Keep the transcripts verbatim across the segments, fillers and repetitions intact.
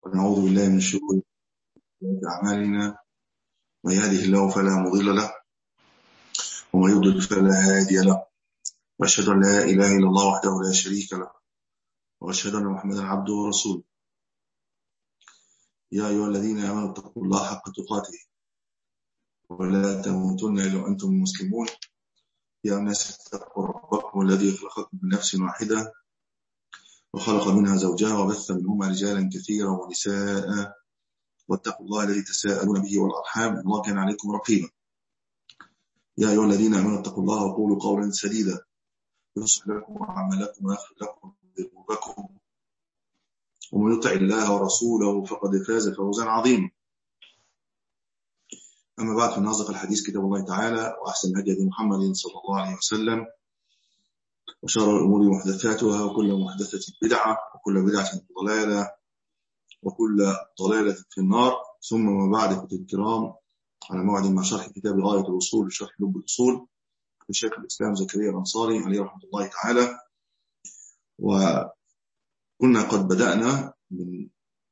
ونعوذ بالله من شرور أعمالنا، من يهده الله فلا مضل له ومن يضلل فلا هادي له، وأشهد أن لا إله إلا الله وحده لا شريك له، وأشهد أن محمدا عبده ورسوله. يا أيها الذين آمنوا اتقوا الله حق تقاته ولا تموتن إلا وأنتم مسلمون. يا الناس اتقوا ربكم الذي خلقكم من نفس واحدة وخلق منها زوجها وبث منهما رجالا كثيرا ونساء، واتقوا الله الذي تساءلون به والأرحام، الله كان عليكم رقيبا. يا أيها الذين آمنوا اتقوا الله وقولوا قولا سديدا يصلح لكم أعمالكم ويغفر لكم ذنوبكم، ومن يطع الله ورسوله فقد فاز فوزا عظيما. أما بعد، فإن أصدق الحديث كتاب الله تعالى، وأحسن هدي محمد صلى الله عليه وسلم، وشر الأمور محدثاتها، وكل محدثة بدعة، وكل بدعة ضلالة، وكل ضلالة في النار. ثم ما بعد، كتاب الكرام، على موعد مع شرح كتاب غاية الوصول شرح لب الأصول لشيخ الإسلام زكريا الأنصاري عليه رحمة الله تعالى. وكنا قد بدأنا من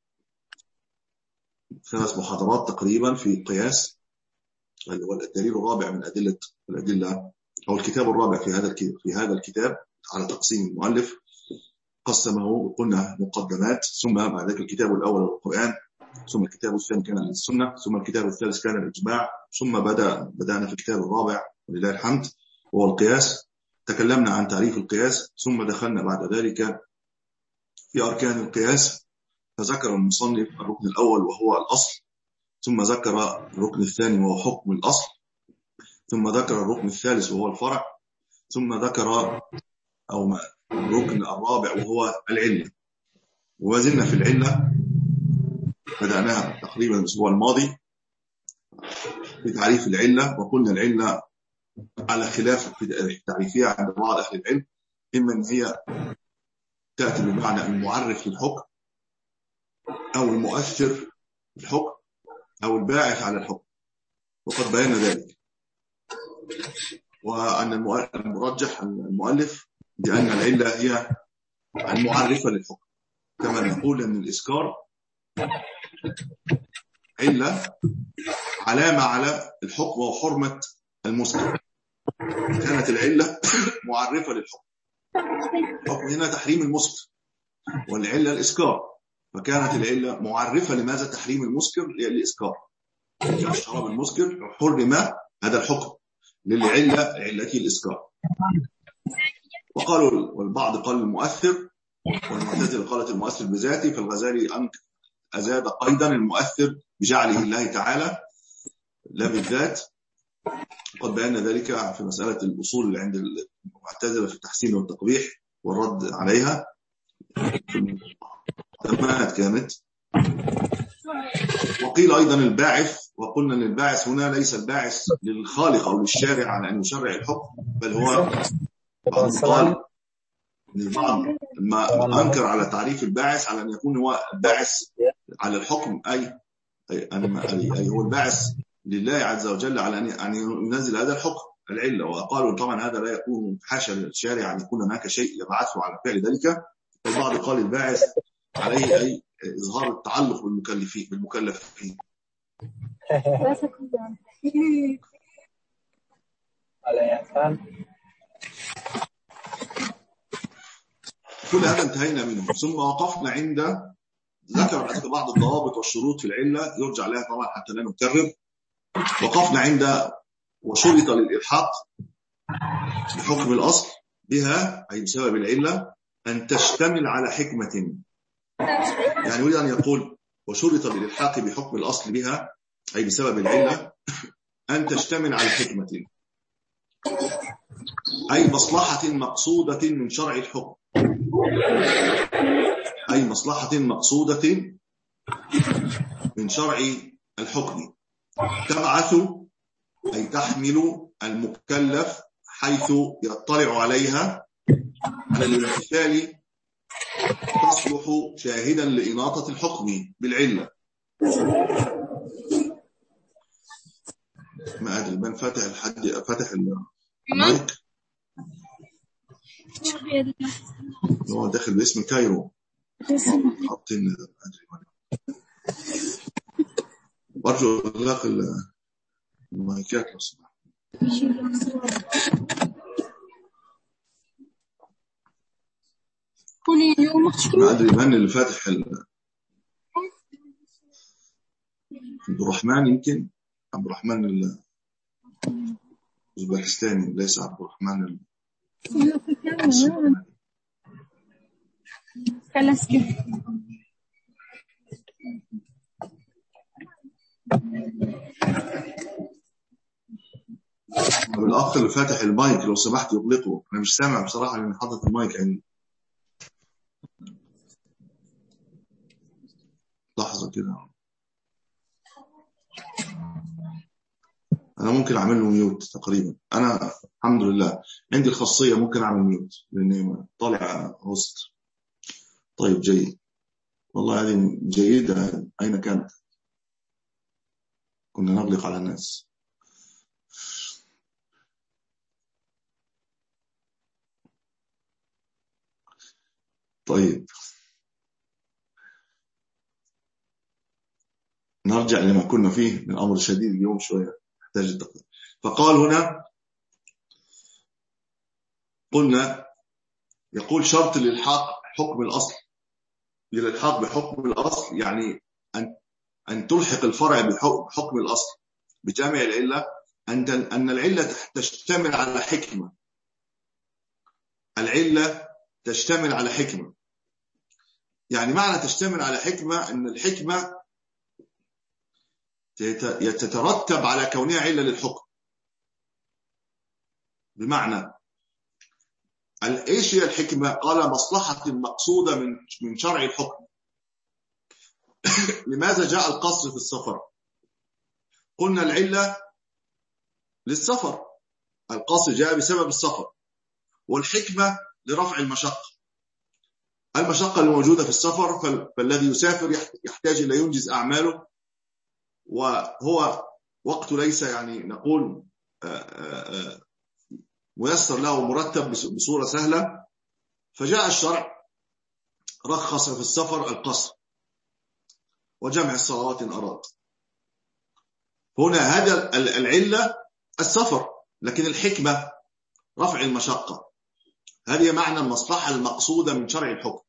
ثلاث محاضرات تقريبا في القياس، اللي هو الدليل الرابع من أدلة الأدلة، أو الكتاب الرابع في هذا في هذا الكتاب على تقسيم المؤلف. قسمه وقلنا مقدمات، ثم بعد ذلك الكتاب الأول هو القرآن، ثم الكتاب الثاني كان السنة، ثم الكتاب الثالث كان الإجماع، ثم بدأ بدأنا في الكتاب الرابع ولله الحمد وهو القياس. تكلمنا عن تعريف القياس، ثم دخلنا بعد ذلك في أركان القياس، فذكر المصنف الركن الأول وهو الأصل، ثم ذكر الركن الثاني وهو حكم الأصل، ثم ذكر الركن الثالث وهو الفرع، ثم ذكر أو الركن الرابع وهو العلة. وزلنا في العلة، بدأناها تقريبا الأسبوع الماضي في تعريف العلة، وقلنا العلة على خلاف في تعريفها عند بعض أهل العلم، إما أن هي تأتي بمعنى المعرف للحكم، أو المؤثر في الحكم، أو الباعث على الحكم، وقد بينا ذلك. وأن المرجح المؤلف بأن العلة هي المعرفة للحكم، كما نقول أن الإسكار علة علامة على الحكم وحرمة المسكر. كانت العلة معرفة للحكم، الحكم هنا تحريم المسكر، والعلة الإسكار، فكانت العلة معرفة لماذا تحريم المسكر للإسكار. شراب المسكر حرم هذا الحكم للعلة علته الإسكار. وقالوا والبعض قال المؤثر، والمعتزلة قالت المؤثر بذاته، فالغزالي أزاد قيدا المؤثر بجعله الله تعالى لا بالذات. قد بينا ذلك في مسألة الأصول اللي عند المعتزلة في التحسين والتقبيح والرد عليها، تمامات كانت. وقيل أيضا الباعث، وقلنا أن الباعث هنا ليس الباعث للخالق أو للشارع على أن يشرع الحكم، بل هو بعض قال أن البعض ما أنكر على تعريف الباعث على أن يكون هو الباعث على الحكم، أي أي, أي هو الباعث لله عز وجل على أن ينزل هذا الحكم العلة. وقالوا طبعا هذا لا يكون حاشا للشارع أن يكون هناك شيء يبعثه على فعل ذلك. والبعض قال الباعث عليه أي إظهار التعلق بالمكلفين بالمكلفين كل هذا انتهينا منه. ثم وقفنا عند ذكر بعض الضوابط والشروط في العلة يرجع لها طبعا حتى لا نكرر. وقفنا عند وشرط للإلحاق بحكم الأصل بها، أي بسبب العلة، أن تشتمل على حكمة. يعني يريد أن يقول وشرط للإلحاق بحكم الأصل بها، أي بسبب العلة، أن تشتمل على حكمة، أي مصلحة مقصودة من شرع الحكم، أي مصلحة مقصودة من شرع الحكم، تبعث أي تحمل المكلف حيث يطلع عليها على الامتثال، تصبح شاهدا لإناطة الحكم بالعلة. ما أدري من فتح الحد فتح المايك، هو داخل باسم كايرو حاطين أدري وارجو اغلاق المايكات لو سمحت. ما ادري من اللي فاتح ال... عبد الرحمن، يمكن عبد الرحمن الأوزبكستاني، ليس عبد الرحمن ال... الأخ اللي فاتح المايك لو سمحت يغلقه، أنا مش سامع بصراحة لأن حاطط المايك عندي. لحظة كده، أنا ممكن أعمل له ميوت تقريبا. أنا الحمد لله عندي الخاصية ممكن أعمل ميوت لأني طالع هوست. طيب جيد، والله هذه جيدة. أين كانت؟ كنا نغلق على الناس. طيب نرجع لما كنا فيه من أمر شديد اليوم شوية يحتاج التقدير. فقال هنا، قلنا يقول شرط للحاق حكم الأصل، للحاق بحكم الأصل يعني أن أن تلحق الفرع بحكم الأصل بجامع العلة، أن أن العلة تشتمل على حكمة. العلة تشتمل على حكمة، يعني معنى تشتمل على حكمة أن الحكمة تترتب على كونها علة للحكم. بمعنى ايش هي الحكمة؟ قال مصلحة مقصودة من من شرع الحكم. لماذا جاء القصر في السفر؟ قلنا العلة للسفر، القصر جاء بسبب السفر، والحكمة لرفع المشقة. المشقة الموجودة في السفر، فالذي يسافر يحتاج إلى ينجز أعماله، وهو وقت ليس يعني نقول ميسر له مرتب بصورة سهلة، فجاء الشرع رخص في السفر القصر وجمع الصلوات إن أراد. هنا هذا العلة السفر، لكن الحكمة رفع المشقة. هذه معنى المصلحة المقصودة من شرع الحكم.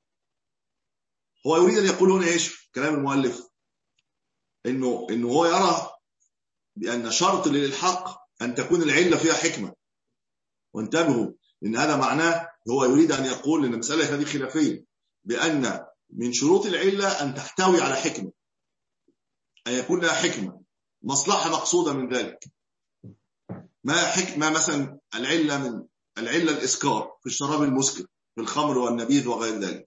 هو يريد أن يقول هنا إيش كلام المؤلف؟ إنه, إنه هو يرى بأن شرط للحق أن تكون العلة فيها حكمة. وانتبهوا إن هذا معناه، هو يريد أن يقول إن المسألة هذه خلافية، بأن من شروط العلة أن تحتوي على حكمة، أن يكون لها حكمة، مصلحة مقصودة من ذلك. ما حكمة مثلا العلة من العلة الإسكار في الشراب المسكر، في الخمر والنبيذ وغير ذلك،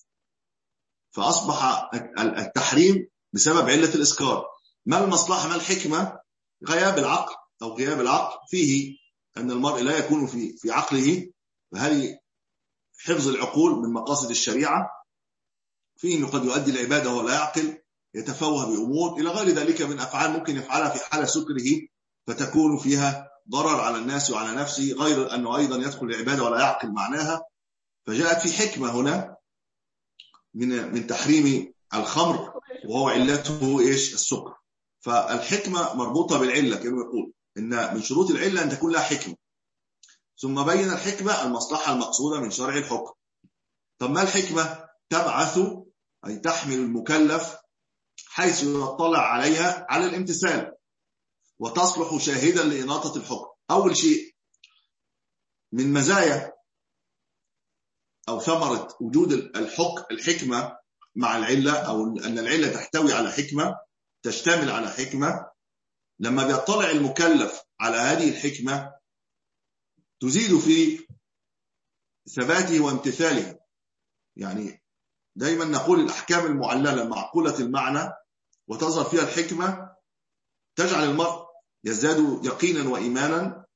فأصبح التحريم بسبب علة الإسكار. ما المصلحة؟ ما الحكمة؟ غياب العقل أو غياب العقل فيه، أن المرء لا يكون في في عقله، فهذه حفظ العقول من مقاصد الشريعة. فيه أنه قد يؤدي العبادة ولا يعقل، يتفوه بأمور إلى غير ذلك من أفعال ممكن يفعلها في حالة سكره، فتكون فيها ضرر على الناس وعلى نفسه، غير أنه أيضا يدخل العبادة ولا يعقل معناها. فجاءت في حكمة هنا من من تحريم الخمر، وهو علته إيش؟ السكر. فالحكمة مربوطة بالعلة، كما يقول إن من شروط العلة أن تكون لها حكمة. ثم بين الحكمة المصلحة المقصودة من شرع الحكم. طب ما الحكمة؟ تبعث أي تحمل المكلف حيث يطلع عليها على الامتثال، وتصلح شاهدا لإناطة الحكم. أول شيء من مزايا أو ثمرة وجود الحكم الحكمة مع العلة، أو أن العلة تحتوي على حكمة، تشتمل على حكمة. لما بيطلع المكلف على هذه الحكمة تزيد في ثباته وامتثاله. يعني دايما نقول الأحكام المعللة معقولة المعنى وتظهر فيها الحكمة تجعل المرء يزداد يقينا وإيمانا،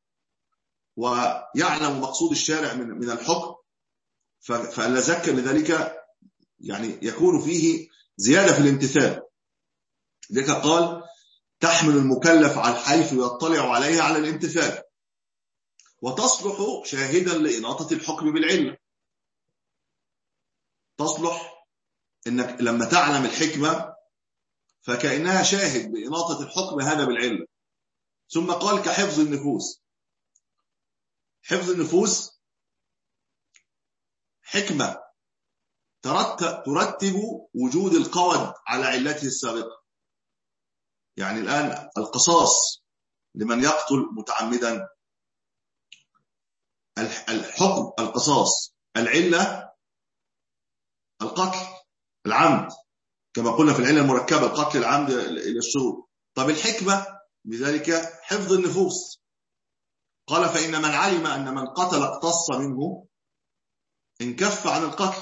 ويعلم مقصود الشارع من من الحكم، فلا زكى لذلك يعني يكون فيه زيادة في الامتثال. لذلك قال تحمل المكلف على حيث يطلع عليها على الامتثال، وتصلح شاهدا لإناطة الحكم بالعلة. تصلح إنك لما تعلم الحكمة فكأنها شاهد بإناطة الحكم هذا بالعلة. ثم قال كحفظ النفوس. حفظ النفوس حكمة ترتب وجود القود على علته السابقة. يعني الآن القصاص لمن يقتل متعمدا، الحكم القصاص، العلة القتل العمد كما قلنا في العلة المركبة، القتل العمد إلى الشروط. طب الحكمة بذلك حفظ النفوس. قال فإن من علم أن من قتل اقتص منه انكف عن القتل،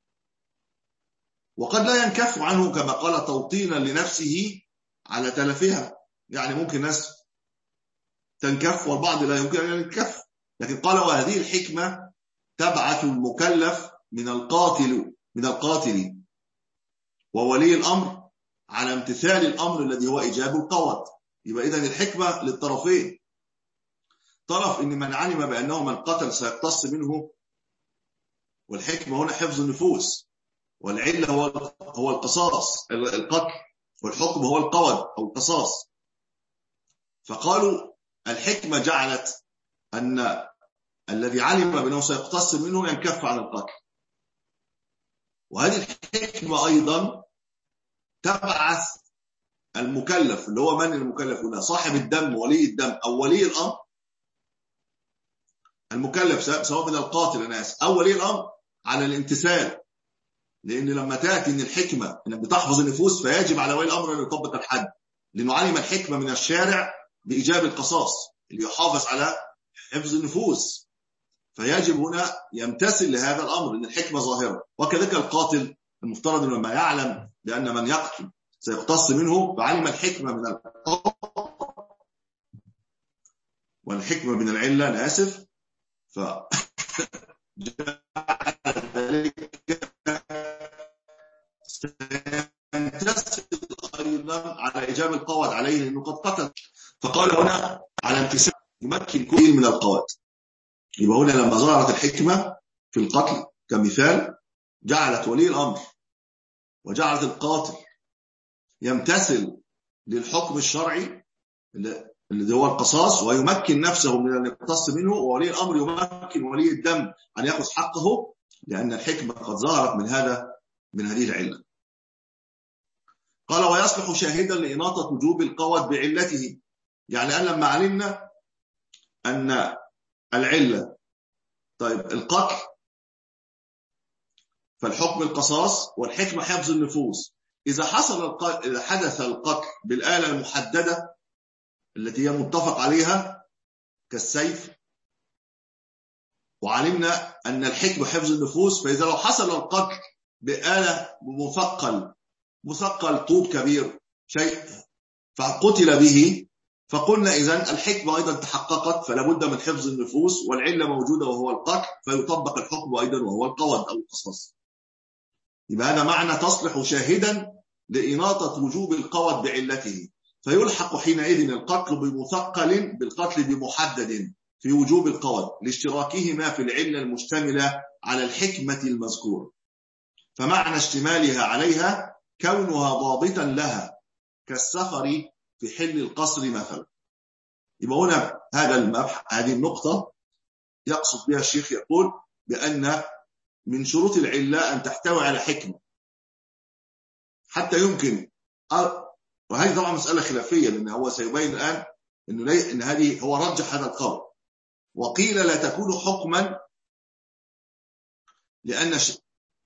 وقد لا ينكف عنه كما قال توطينا لنفسه على تلفها. يعني ممكن ناس تنكف والبعض لا يمكن أن ينكف، لكن قال وهذه الحكمة تبعث المكلف من القاتل من القاتل وولي الأمر على امتثال الأمر الذي هو إيجاب القود. يبقى إذن الحكمة للطرفين، طرف إن من علم بأنه من قتل سيقتص منه، والحكمة هنا حفظ النفوس، والعلة هو هو القصاص القتل، والحكم هو القود أو القصاص. فقالوا الحكمة جعلت أن الذي علم بأنه سيقتص منه ينكف عن القتل، وهذه الحكمة أيضا تبعث المكلف، اللي هو من المكلف هنا؟ صاحب الدم ولي الدم أو ولي الأمر. المكلف سواء من القاتل الناس أو ولي الأمر على الامتثال، لأن لما تأتي إن الحكمة إنك بتحفظ النفوس فيجب على ولي الأمر أن يطبق الحد، لأنه علم الحكمة من الشارع بإيجاب القصاص اللي يحافظ على حفظ النفوس، فيجب هنا يمتثل لهذا الأمر إن الحكمة ظاهرة. وكذلك القاتل المفترض لما يعلم بأن من يقتل سيقتص منه فعلم الحكمة من الحكم والحكمة من العلة، أنا آسف، ف سيمتثل أيضا على إيجاب القود عليه لأنه قد قتل. فقال هنا على امتثال يمكن كل من القود. يبقى هنا لما ظهرت الحكمة في القتل كمثال جعلت ولي الأمر وجعلت القاتل يمتثل للحكم الشرعي اللي هو القصاص ويمكن نفسه من أن يقتص منه، وولي الأمر يمكن ولي الدم أن يأخذ حقه، لأن الحكمة قد ظهرت من هذا من هذه العلة. قال ويصلح شاهدا لإناطة وجوب القود بعلته. يعني أن لما علمنا أن العلة طيب القتل فالحكم القصاص والحكمة حفظ النفوس. إذا حصل القتل، إذا حدث القتل بالآلة المحددة التي هي متفق عليها كالسيف، وعلمنا أن الحكمة حفظ النفوس، فإذا لو حصل القتل بآلة مثقل مثقل طوب كبير شيء فقتل به، فقلنا إذن الحكمة أيضا تحققت، فلا بد من حفظ النفوس والعلة موجودة وهو القتل، فيطبق الحكم أيضا وهو القود أو القصاص. يبقى هذا معنى تصلح شاهدا لإناطة وجوب القود بعلته، فيلحق حينئذ القتل بمثقل بالقتل بمحدد في وجوب القود لاشتراكهما في العلة المشتملة على الحكمة المذكورة. فمعنى اشتمالها عليها كونها ضابطا لها كالسفر في حل القصر مثلا. يبقى هنا هذا المبحث، هذه النقطة يقصد بها الشيخ، يقول بأن من شروط العلة أن تحتوي على حكمة حتى يمكن أ... وهذه طبعا مسألة خلافية، لأن هو سيبين الآن إنه لي... إن هذه هو رجح هذا القول، وقيل لا تكون حكما لأن ش...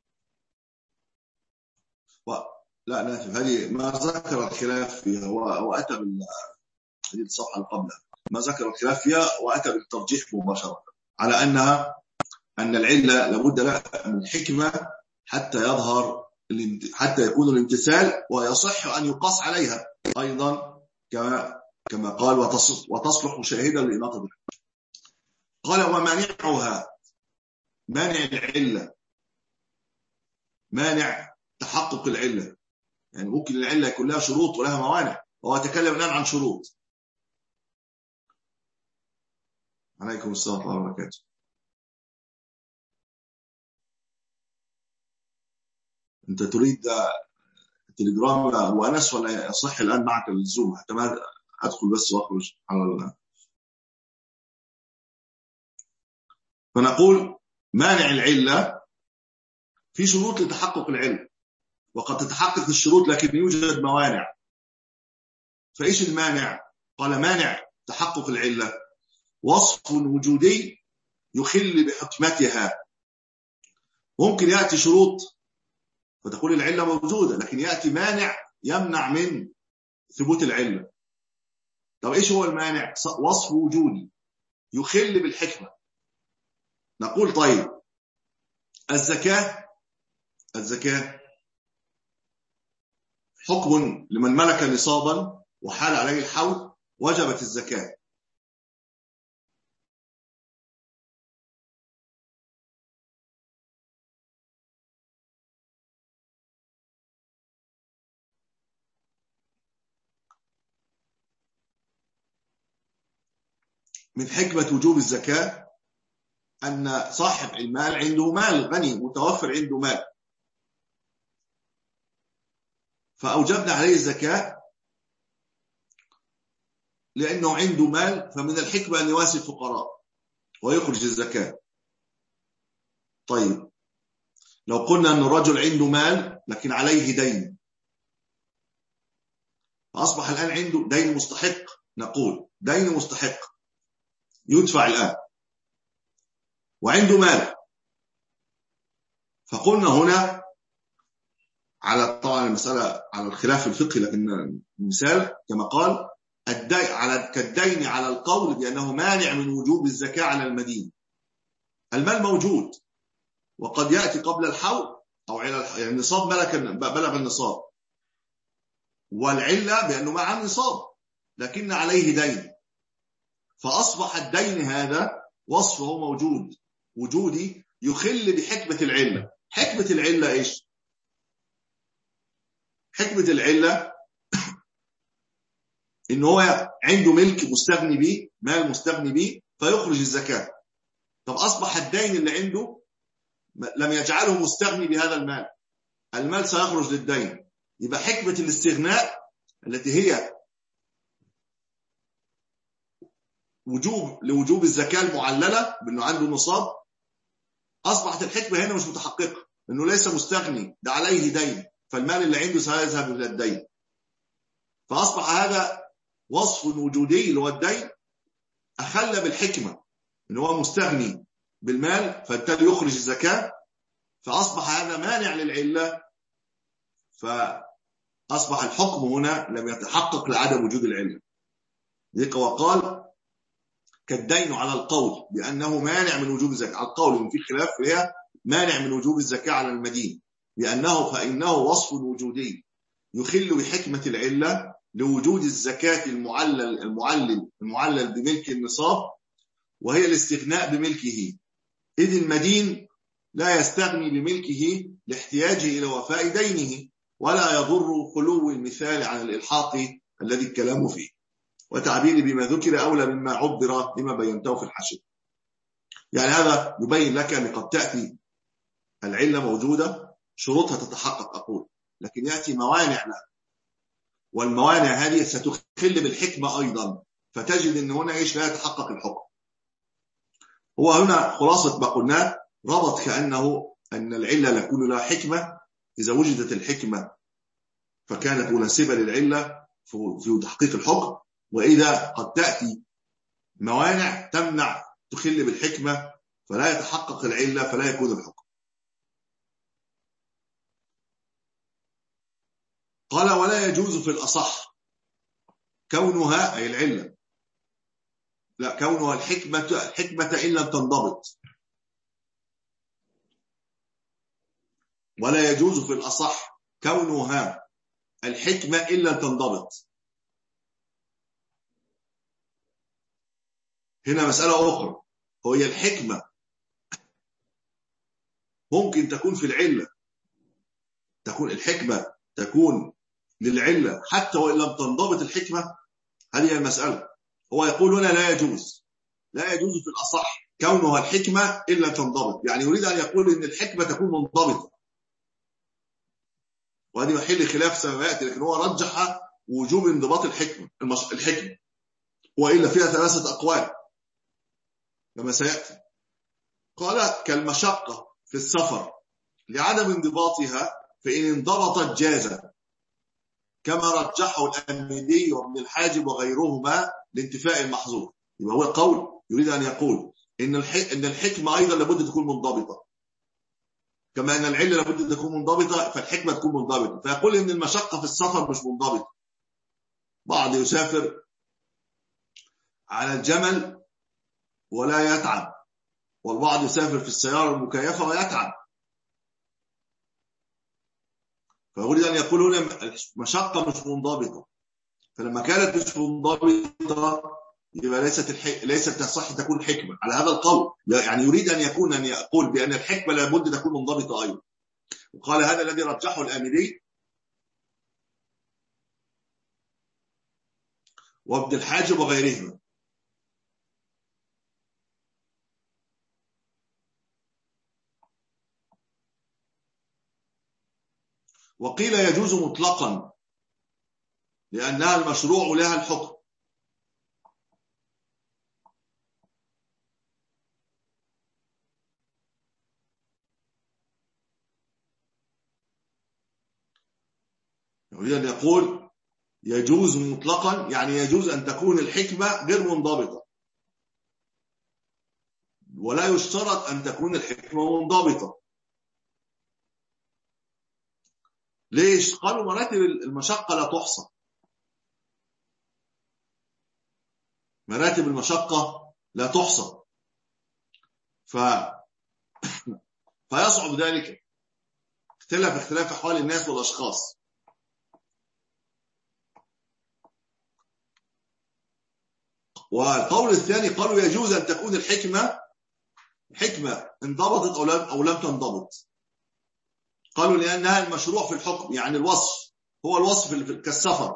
و... لا نافذ هذه ما ذكر الخلاف فيها، هو هو أتى بال هذه الصفحة اللي قبلها ما ذكر الخلاف فيها وأتى بالترجيح مباشرة على أنها أن العلة لابد لها من حكمة حتى يظهر حتى يكون الامتثال ويصح أن يقاس عليها أيضا كما كما قال وتصلح شاهدا لإناطة الحكم. قال ومانعها مانع العلة، مانع تحقق العلة، يعني ممكن العلة يكون لها شروط ولها موانع، وهو يتكلم الآن عن شروط. عليكم السلام ورحمة الله وبركاته. أنت تريد التليجرام أبو أنس ولا يصح الآن معك الزوم حتى ما أدخل بس وأخرج على الآن. فنقول مانع العلة في شروط لتحقق العلة، وقد تتحقق الشروط لكن يوجد موانع. فإيش المانع؟ قال مانع تحقق العلة وصف وجودي يخل بحكمتها. ممكن يأتي شروط فتقول العلة موجودة، لكن يأتي مانع يمنع من ثبوت العلة. طب إيش هو المانع؟ وصف وجودي يخل بالحكمة. نقول طيب الزكاة الزكاة حكم لمن ملك نصابا وحال عليه الحول وجبت الزكاة. من حكمة وجوب الزكاة أن صاحب المال عنده مال غني متوفر عنده مال، فأوجبنا عليه الزكاة لأنه عنده مال، فمن الحكمة أن يواسي الفقراء ويخرج الزكاة. طيب لو قلنا أن الرجل عنده مال لكن عليه دين، فأصبح الآن عنده دين مستحق، نقول دين مستحق يدفع الآن وعنده مال، فقلنا هنا على طبعا المسألة على الخلاف الفقهي، لكن المثال كما قال الدين على كالدين على القول بأنه مانع من وجوب الزكاة على المدين. المال موجود وقد يأتي قبل الحول أو على يعني النصاب بلغ النصاب، والعلة بأنه مع النصاب لكن عليه دين، فأصبح الدين هذا وصفه موجود وجودي يخل بحكمة العلة. حكمة العلة إيش؟ حكمة العلة إنه هو عنده ملك مستغني به، مال مستغني به فيخرج الزكاة. طب أصبح الدين اللي عنده لم يجعله مستغني بهذا المال، المال سيخرج للدين. يبقى حكمة الاستغناء التي هي وجوب لوجوب الزكاة المعللة بأنه عنده نصاب، أصبحت الحكمة هنا مش متحققة، أنه ليس مستغني، ده عليه دين، فالمال اللي عنده سيذهب إلى الدين. فأصبح هذا وصف وجودي اللي هو الدين أخل بالحكمة، أنه هو مستغني بالمال فبالتالي يخرج الزكاة، فأصبح هذا مانع للعلة، فأصبح الحكم هنا لم يتحقق لعدم وجود العلة. ذلك وقال كالدين على القول بأنه مانع من وجوب الزكاة، على القول إن في خلاف فيها مانع من وجوب الزكاة على المدين، لأنه فإنه وصف وجودي يخل بحكمة العلة لوجود الزكاة المعلل المعلل المعلل بملك النصاب، وهي الاستغناء بملكه، إذ المدين لا يستغني بملكه لاحتياجه إلى وفاء دينه، ولا يضر خلو المثال عن الإلحاق الذي الكلام فيه، وتعبير بما ذكر أولى مما عبر لما بينته في الحشر. يعني هذا يبين لك أن قد تأتي العلة موجودة شروطها تتحقق أقول، لكن يأتي موانع لها، والموانع هذه ستخل بالحكمة أيضا، فتجد أن هنا إيش لا يتحقق الحكم. هو هنا خلاصة ما قلناه ربط كأنه أن العلة لا يكون لها حكمة، إذا وجدت الحكمة فكانت مناسبة للعلة في تحقيق الحكم، وإذا قد تأتي موانع تمنع تخل بالحكمة فلا يتحقق العلة فلا يكون الحكم. قال ولا يجوز في الأصح كونها أي العلة لا كونها الحكمة الحكمة إن لم تنضبط، ولا يجوز في الأصح كونها الحكمة إن لم تنضبط. هنا مسألة أخرى، هي الحكمة ممكن تكون في العلة، تكون الحكمة تكون للعلة حتى وإن لم تنضبط الحكمة، هذه المسألة. هو يقول هنا لا يجوز لا يجوز في الأصح كونها الحكمة إلا تنضبط، يعني يريد أن يقول إن الحكمة تكون منضبطة، وهذه محل خلاف سماوات، لكن هو رجح وجوب انضباط الحكمة الحكمة وإلا فيها ثلاثة أقوال كما سيأتي. قال كالمشقة في السفر لعدم انضباطها فإن انضبطت جاز، كما رجحه الأميدي وابن الحاجب وغيرهما لانتفاء المحظور. يبقى هو قول يريد أن يقول إن إن الحكمة أيضا لابد تكون منضبطة، كما أن العلة لابد تكون منضبطة فالحكمة تكون منضبطة. فيقول إن المشقة في السفر مش منضبطة. بعض يسافر على الجمل ولا يتعب، والبعض يسافر في السيارة المكيفة ويتعب. فيريد أن يقول هنا المشقة مش منضبطة، فلما كانت مش منضبطة يبقى ليست الحك... ليست تصح تكون حكمة على هذا القول. يعني يريد أن يكون أن يقول بأن الحكمة لابد تكون منضبطة أيضا. وقال هذا الذي رجحه الآمدي وابن الحاجب وغيرهما. وقيل يجوز مطلقا لأنها المشروع لها الحكم. يريد أن يقول يجوز مطلقا يعني يجوز أن تكون الحكمة غير منضبطة، ولا يشترط أن تكون الحكمة منضبطة. ليش؟ قالوا مراتب المشقة لا تحصى. مراتب المشقة لا تحصى ف... فيصعب ذلك اختلاف اختلاف أحوال الناس والأشخاص. والقول الثاني قالوا يجوز أن تكون الحكمة حكمة انضبطت أو لم تنضبط. قالوا لأنها المشروع في الحكم، يعني الوصف هو الوصف كالسفر.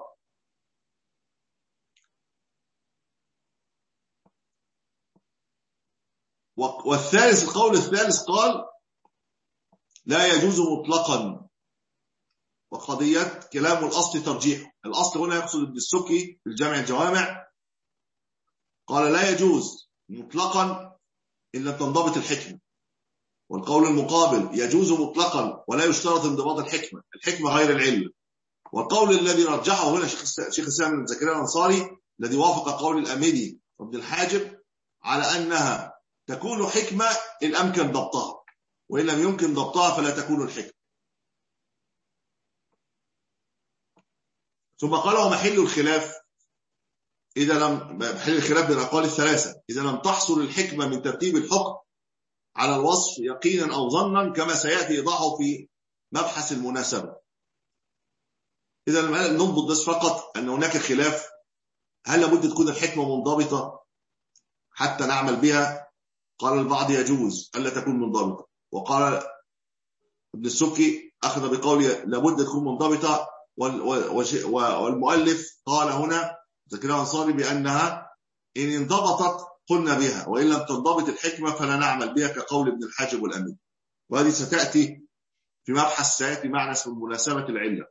والثالث القول الثالث قال لا يجوز مطلقا، وقضية كلام الأصل ترجيح. الأصل هنا يقصد ابن السكي في الجامع الجوامع، قال لا يجوز مطلقا إن لم تنضبط الحكمة. والقول المقابل يجوز مطلقا ولا يشترط انضباط الحكمة، الحكمة غير العلة. والقول الذي رجحه هنا شيخ الإسلام ابن زكريا الأنصاري الذي وافق قول الأميدي وابن الحاجب على أنها تكون حكمة إن أمكن ضبطها، وإن لم يمكن ضبطها فلا تكون الحكمة. ثم قال ومحل الخلاف إذا لم محل الخلاف بين الأقوال الثلاثة إذا لم تحصل الحكمة من ترتيب الحكم على الوصف يقينا أو ظنا، كما سيأتي إيضاحه في مبحث المناسبة. إذا نضبط بس فقط أن هناك خلاف هل لابد تكون الحكمة منضبطة حتى نعمل بها. قال البعض يجوز ألا تكون منضبطة، وقال ابن السكي أخذ بقول لابد تكون منضبطة، والمؤلف قال هنا زكريا الأنصاري بأنها إن انضبطت قلنا بها، وإن لم تنضبط الحكمة فلا نعمل بها كقول ابن الحاجب والأمين. وهذه ستأتي في مبحث سيأتي معنا اسمه مناسبة العلة.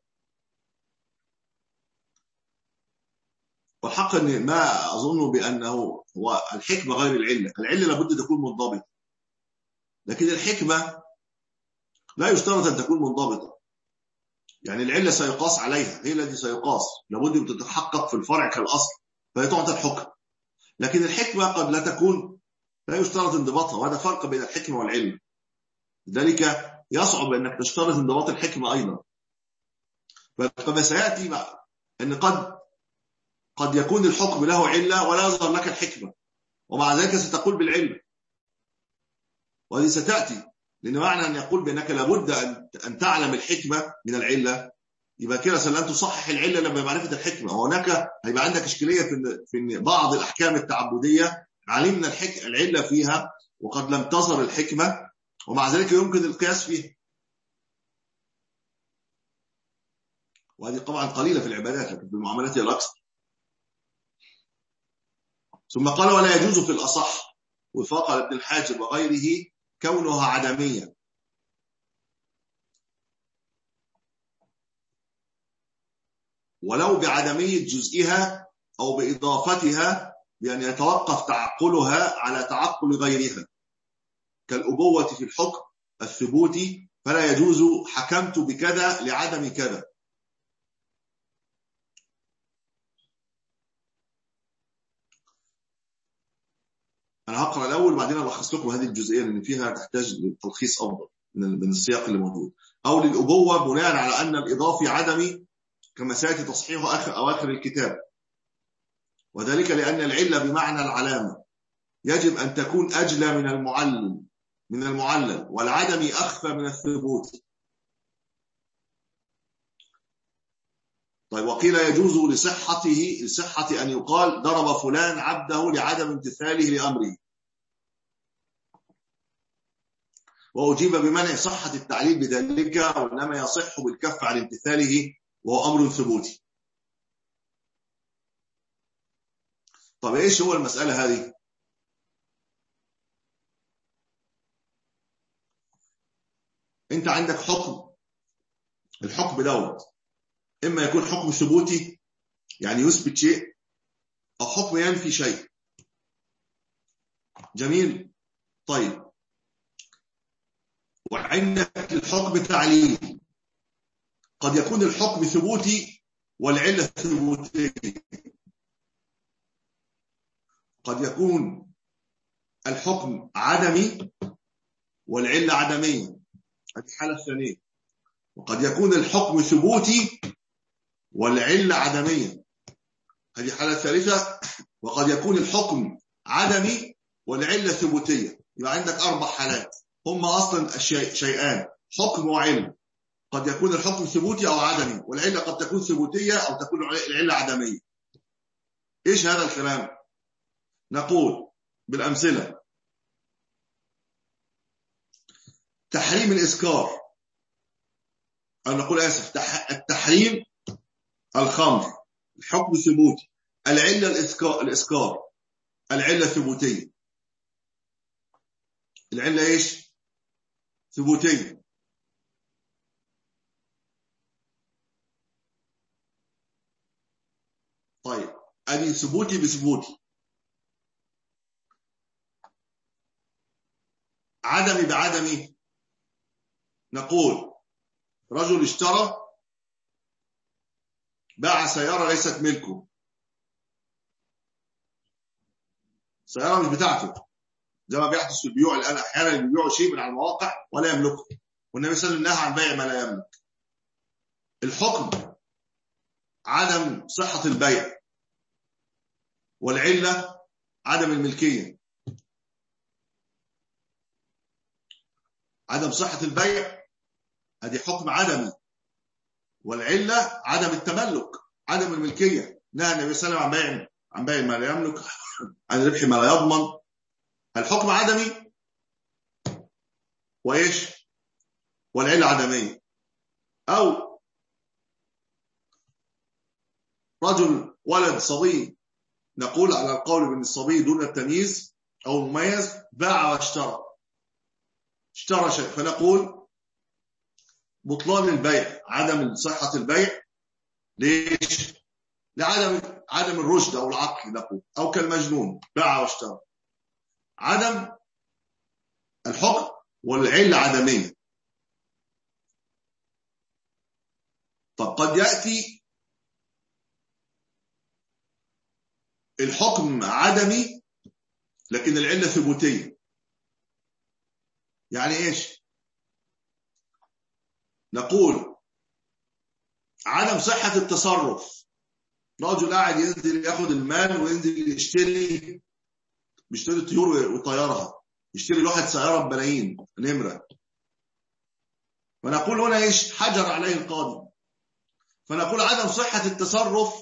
والحق أن ما أظن بأنه هو الحكمة غير العلة. العلة لابد تكون منضبطة، لكن الحكمة لا يشترط أن تكون منضبطة. يعني العلة سيقاس عليها، هي التي سيقاس، لابد أن تتحقق في الفرع كالأصل فهي تعطى الحكم. لكن الحكمة قد لا تكون لا يشترط انضباطها، وهذا فرق بين الحكمة والعلة. لذلك يصعب أنك تشترط انضباط الحكمة أيضا. فكما سيأتي بقى أن قد قد يكون الحكم له علة ولا يظهر لك الحكمة، ومع ذلك ستقول بالعلة، وهذه ستأتي. لأن معنى أن يقول بأنك لابد أن تعلم الحكمة من العلة، يبقى كده سلام تصحح العلة لما معرفة الحكمة. وهناك هيبقى عندك إشكالية في بعض الأحكام التعبدية علمنا الحك... العلة فيها وقد لم تظهر الحكمة، ومع ذلك يمكن القياس فيها. وهذه طبعا قليلة في العبادات، لكن في المعاملات هي الأكثر. ثم قال ولا يجوز في الأصح وفاق ابن الحاجب وغيره كونها عدمية. ولو بعدمية جزئها أو بإضافتها، بأن يتوقف تعقلها على تعقل غيرها، كالأبوة في الحكم الثبوتي، فلا يجوز حكمت بكذا لعدم كذا. أنا هقرأ الأول وبعدين ألخص لكم هذه الجزئية لأن فيها تحتاج لتلخيص أفضل من السياق اللي موجود. أو للأبوة بناء على أن الإضافي عدمي كما سيأتي تصحيحه آخر أواخر الكتاب، وذلك لأن العلة بمعنى العلامة يجب أن تكون أجلى من المعلل من المعلل والعدم أخفى من الثبوت. طيب، وقيل يجوز لصحته لصحة أن يقال ضرب فلان عبده لعدم امتثاله لأمره، وأجيب بمنع صحة التعليل بذلك، وإنما يصح بالكف عن امتثاله وهو أمر ثبوتي. طب إيش هو المسألة هذه؟ أنت عندك حكم، الحكم دوت إما يكون حكم ثبوتي يعني يثبت شيء، أو حكم ينفي شيء. جميل. طيب، وعندك الحكم تعليل، قد يكون الحكم ثبوتي والعلة ثبوتية، قد يكون الحكم عدمي والعلة عدمية، هذه الحالة الثانية. وقد يكون الحكم ثبوتي والعلة عدمية، هذه الحالة الثالثة. وقد يكون الحكم عدمي والعلة ثبوتية. يبقى عندك أربع حالات، هم أصلا الشيء شيئان، حكم وعلة. قد يكون الحكم ثبوتي أو عدمي، والعلة قد تكون ثبوتية أو تكون العلة عدمية. إيش هذا الكلام؟ نقول بالأمثلة: تحريم الإسكار، أو نقول آسف التحريم الخمر، الحكم ثبوتي، العلة الإسكار, الإسكار العلة ثبوتية. العلة إيش؟ ثبوتية. طيب، أدي ثبوتي بثبوتي. عدمي بعدمي، نقول رجل اشترى باع سيارة ليست ملكه، سيارة مش بتاعته، زي ما بيحدث في البيوع الآن، أحيانا بيبيعوا شيء من على المواقع ولا يملكه، والنبي صلى الله عليه وسلم نهى عن بيع ما لا يملك. الحكم عدم صحة البيع، والعلة عدم الملكية. عدم صحة البيع هذه حكم عدمي، والعلة عدم التملك، عدم الملكية. نهى النبي صلى الله عليه وسلم عن بيع عن بيع ما لا يملك، عن ربح ما لا يضمن. الحكم عدمي وإيش؟ والعلة عدمية. أو رجل ولد صبي، نقول على القول بأن الصبي دون التمييز أو المميز باع واشترى، اشترى شيء، فنقول بطلان البيع، عدم صحة البيع. ليش؟ لعدم عدم الرشد أو العقل نقول، أو كالمجنون باع واشترى. عدم الحكم والعلة عدمية. طب قد يأتي الحكم عدمي لكن العلة ثبوتية. يعني إيش؟ نقول عدم صحة التصرف، رجل قاعد ينزل ياخد المال وينزل يشتري بيشتري الطيور ويطيرها، يشتري لوحة سيارة بملايين نمرة، فنقول هنا إيش؟ حجر عليه القاضي، فنقول عدم صحة التصرف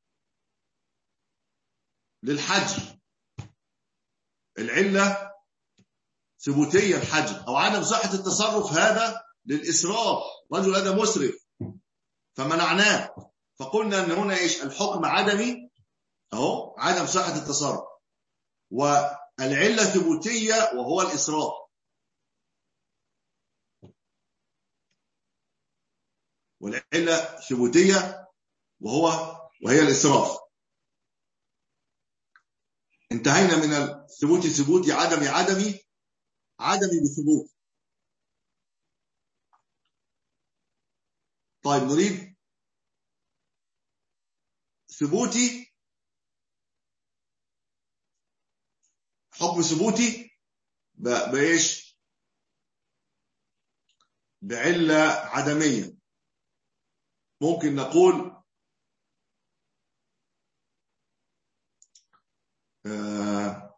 للحجر، العلة ثبوتية الحجر. أو عدم صحة التصرف هذا للإسراف، رجل هذا مسرف فمنعناه، فقلنا أن هنا إيش؟ الحكم عدمي أهو، عدم صحة التصرف، والعلة ثبوتية وهو الإسراف. والعلة ثبوتية وهو وهي الإسراف. انتهينا من الثبوت ثبوتي، عدمي عدمي، عدمي بثبوت. طيب نريد ثبوتي، حكم ثبوتي بإيش؟ بعلة عدمية. ممكن نقول آه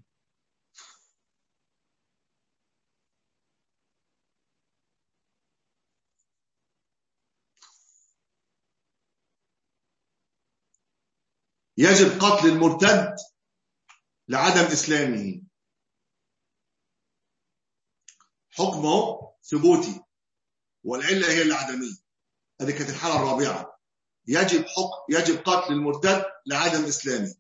يجب قتل المرتد لعدم إسلامه. حكمه ثبوتي والعلة هي العدمية. هذه كانت الحالة الرابعة. يجب حكم يجب قتل المرتد لعدم إسلامه.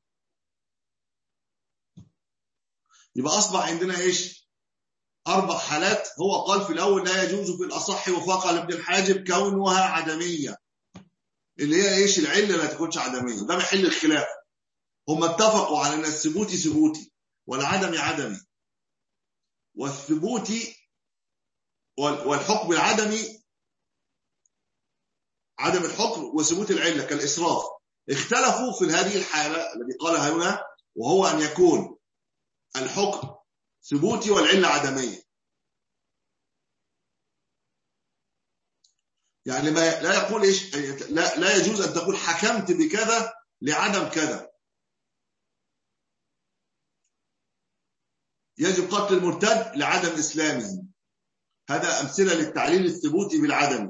يبقى أصبح عندنا إيش؟ أربع حالات. هو قال في الأول لا يجوز في الأصح وفاق لابن الحاجب كونها عدمية، اللي هي إيش؟ العلة لا تكونش عدمية. ده محل الخلاف. هم اتفقوا على أن الثبوتي ثبوتي والعدمي عدمي، والثبوتي والحكم العدمي عدم الحكم وثبوت العلة كالإسراف. اختلفوا في هذه الحالة التي قالها هنا، وهو أن يكون الحكم ثبوتي والعلة عدمية. يعني ما لا يقول إيش؟ لا, لا يجوز أن تقول حكمت بكذا لعدم كذا. يجب قتل المرتد لعدم إسلامه. هذا أمثلة للتعليل الثبوتي بالعدم.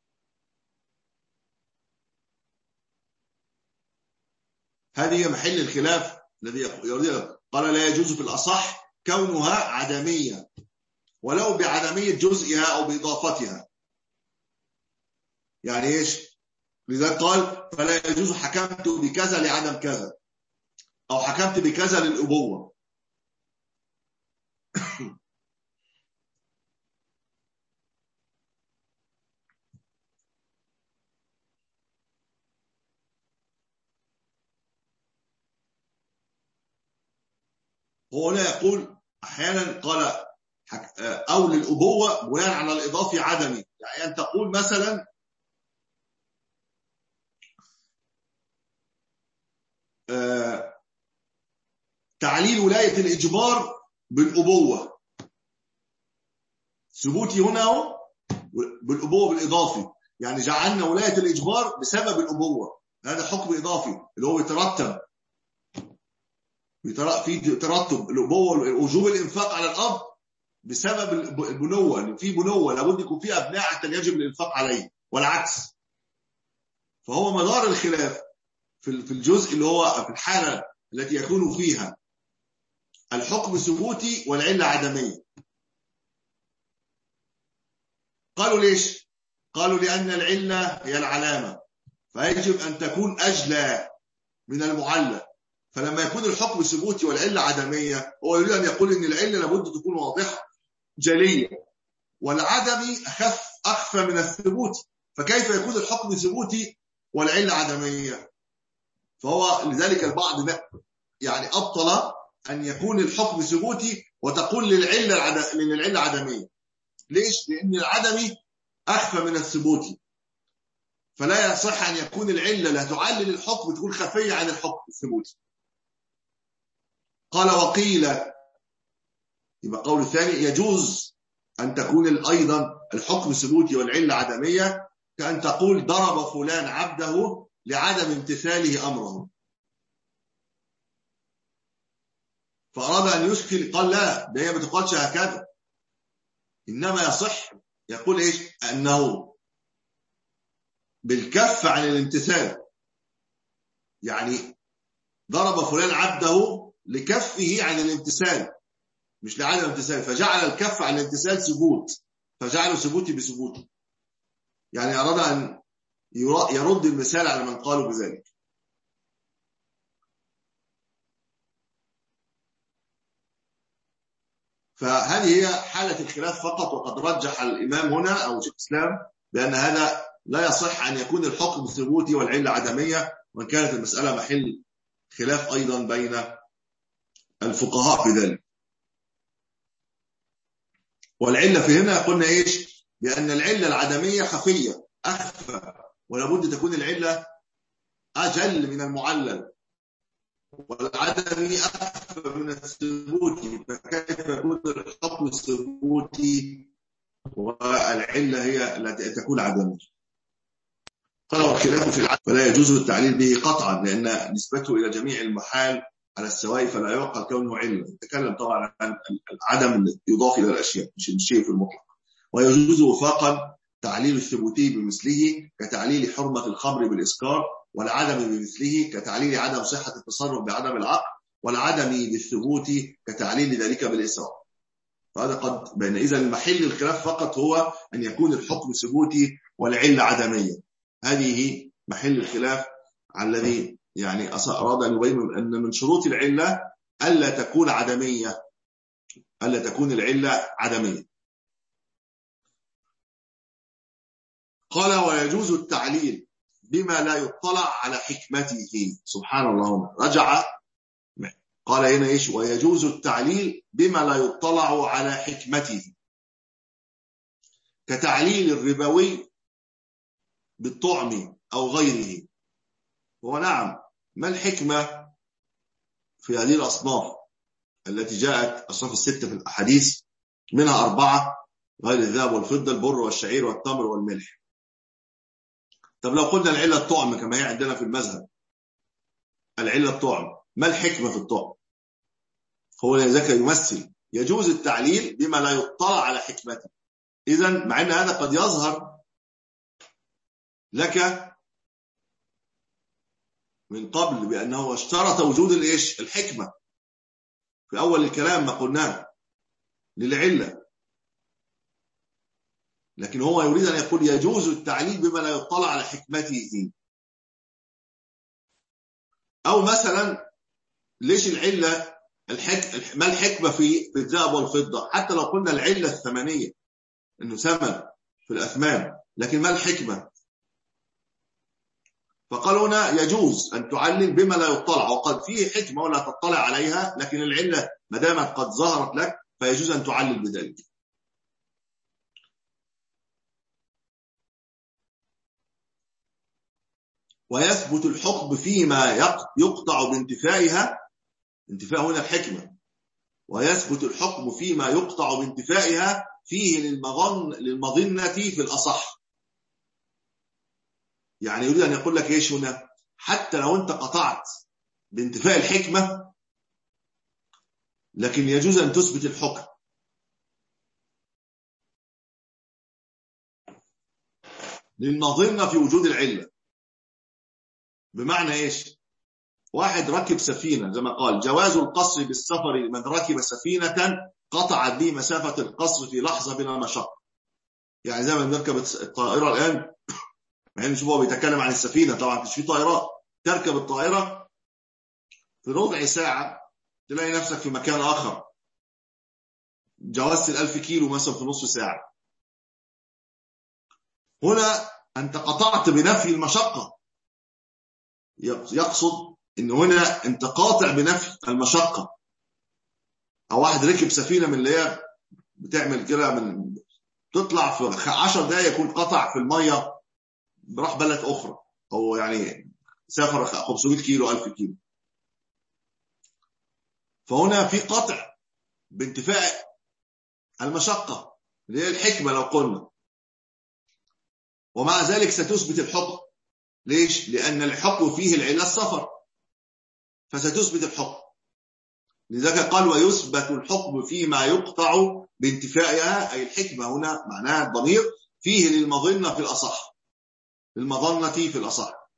هذه محل الخلاف الذي يريد. قال لا يجوز في الأصح كونها عدمية ولو بعدمية جزئها أو بإضافتها. يعني إيش؟ لذلك قال فلا يجوز حكمت بكذا لعدم كذا، أو حكمت بكذا للأبوة. هو لا يقول أحيانا قال أو للأبوة بناء على الإضافة عدمي. يعني أن تقول مثلا آه تعليل ولاية الإجبار بالأبوة. ثبوتي هنا هو بالأبوة بالإضافي، يعني جعلنا ولاية الإجبار بسبب الأبوة. هذا حكم إضافي اللي هو يترتب في ترتب الأبوة وجوب الإنفاق على الأب بسبب البنوة. اللي في بنوة لابد يكون في أبناء حتى يجب الإنفاق عليه والعكس. فهو مدار الخلاف في الجزء اللي هو في الحالة التي يكون فيها الحكم ثبوتي والعلة عدمية. قالوا ليش؟ قالوا لأن العلة هي العلامة، فيجب أن تكون أجلى من المعلة. فلما يكون الحكم ثبوتي والعلة عدمية، هو يريد أن يقول أن العلة لابد تكون واضحة جلية، والعدمي أخف أخفى من الثبوت. فكيف يكون الحكم ثبوتي والعلة عدمية؟ فهو لذلك البعض يعني أبطل أن يكون الحكم ثبوتي وتقول للعلة العدم... للعلة عدمية. ليش؟ لأن العدمي أخفى من الثبوتي، فلا يصح أن يكون العلة لا تعلل الحكم تكون خفية عن الحكم الثبوتي. قال وقيل، يبقى قول الثاني يجوز أن تكون أيضا الحكم ثبوتي والعلة عدمية، كأن تقول ضرب فلان عبده لعدم امتثاله أمره، فأراد أن يشكل قال لا، ده هي ما تقالش هكذا، إنما يصح يقول إيش؟ أنه بالكف عن الامتثال. يعني ضرب فلان عبده لكفه عن الامتثال مش لعدم الامتثال، فجعل الكف عن الامتثال ثبوت، فجعله ثبوتي بثبوتي. يعني أراد أن يرد المثال على من قالوا بذلك. فهذه هي حالة الخلاف فقط، وقد رجح الإمام هنا أو شيخ الإسلام بأن هذا لا يصح أن يكون الحكم ثبوتي والعلة عدمية، وإن كانت المسألة محل خلاف أيضا بين الفقهاء في ذلك. والعلة في هنا قلنا إيش؟ لأن العلة العدمية خفية أخفى، ولابد تكون العلة أجل من المعلل، والعدمي أخفى من الثبوتي، فكيف يكون الحكم الثبوتي والعلة هي التي تكون عدمية؟ قال والخلاف في العدم فلا يجوز التعليل به قطعا، لأن نسبته إلى جميع المحال على السواء فلا يعقل كونه علة. نتكلم طبعا عن العدم يضاف إلى الأشياء مش الشيء في المطلق. ويجوز وفاقا تعليل الثبوتي بمثله كتعليل حرمة الخمر بالإسكار، والعدم بمثله كتعليل عدم صحة التصرف بعدم العقل، والعدم بالثبوت كتعليل ذلك بالإسراء. فهذا قد بين. إذا المحل الخلاف فقط هو أن يكون الحكم ثبوتي والعلة عدمية. هذه محل الخلاف الذي يعني أراد أن يبين أن من شروط العلة ألا تكون عدمية، ألا تكون العلة عدمية. قال ويجوز التعليل بما لا يطلع على حكمته. سبحان الله، رجع قال هنا إيش؟ ويجوز التعليل بما لا يطلع على حكمته كتعليل الربوي بالطعم أو غيره. ونعم، ما الحكمة في هذه الأصناف التي جاءت أصناف الستة في الأحاديث؟ منها أربعة غير الذهب والفضة، البر والشعير والتمر والملح. طب لو قلنا العلة الطعم كما هي عندنا في المذهب، العلة الطعم، ما الحكمة في الطعم؟ هو ذلك يمثل يجوز التعليل بما لا يطلع على حكمته. إذن مع أن هذا قد يظهر لك من قبل بأنه اشترط وجود الإيش؟ الحكمة في أول الكلام ما قلناه للعلة، لكن هو يريد أن يقول يجوز التعليل بما لا يطلع على حكمته. أو مثلا ليش العلة الحك... ما الحكمة في الذهب والفضة؟ حتى لو قلنا العلة الثمنية إنه ثمن في الأثمان، لكن ما الحكمة؟ فقالوا هنا يجوز أن تعلل بما لا يطلع، وقد فيه حكمة ولا تطلع عليها، لكن العلة ما دامت قد ظهرت لك فيجوز أن تعلل بذلك. ويثبت الحكم فيما يقطع بانتفائها، انتفاء هنا الحكمة، ويثبت الحكم فيما يقطع بانتفائها فيه للمظن للمظنة في الأصح. يعني يريد أن يقول لك إيش هنا؟ حتى لو أنت قطعت بانتفاء الحكمة لكن يجوز أن تثبت الحكم للمظنة في وجود العلة. بمعنى إيش؟ واحد ركب سفينة زي ما قال جواز القصر بالسفر لمن ركب سفينة قطعت به مسافة القصر في لحظة بلا مشقة. يعني زي ما بنركب الطائرة الآن، يعني نشوف هو بيتكلم عن السفينة، طبعا مش في طائرات، تركب الطائرة في ربع ساعة تلاقي نفسك في مكان آخر، جوزت الألف كيلو مثلا في نصف ساعة. هنا أنت قطعت بنفي المشقة، يقصد إن هنا أنت قاطع بنفي المشقة. أو واحد ركب سفينة من اللي هي بتعمل كده من تطلع في عشر دقايق يكون قطع في المية براح بلد أخرى، أو يعني سافر خمسمائة كيلو ألف كيلو. فهنا في قطع بانتفاء المشقة اللي هي الحكمة لو قلنا، ومع ذلك ستثبت الحكم. ليش؟ لأن الحكم فيه العلة السفر، فستثبت الحكم. لذلك قال ويثبت الحكم فيما يقطع بانتفائها، أي الحكمة هنا معناها الضمير فيه للمظنة في الأصح، للمظنة في الأصح.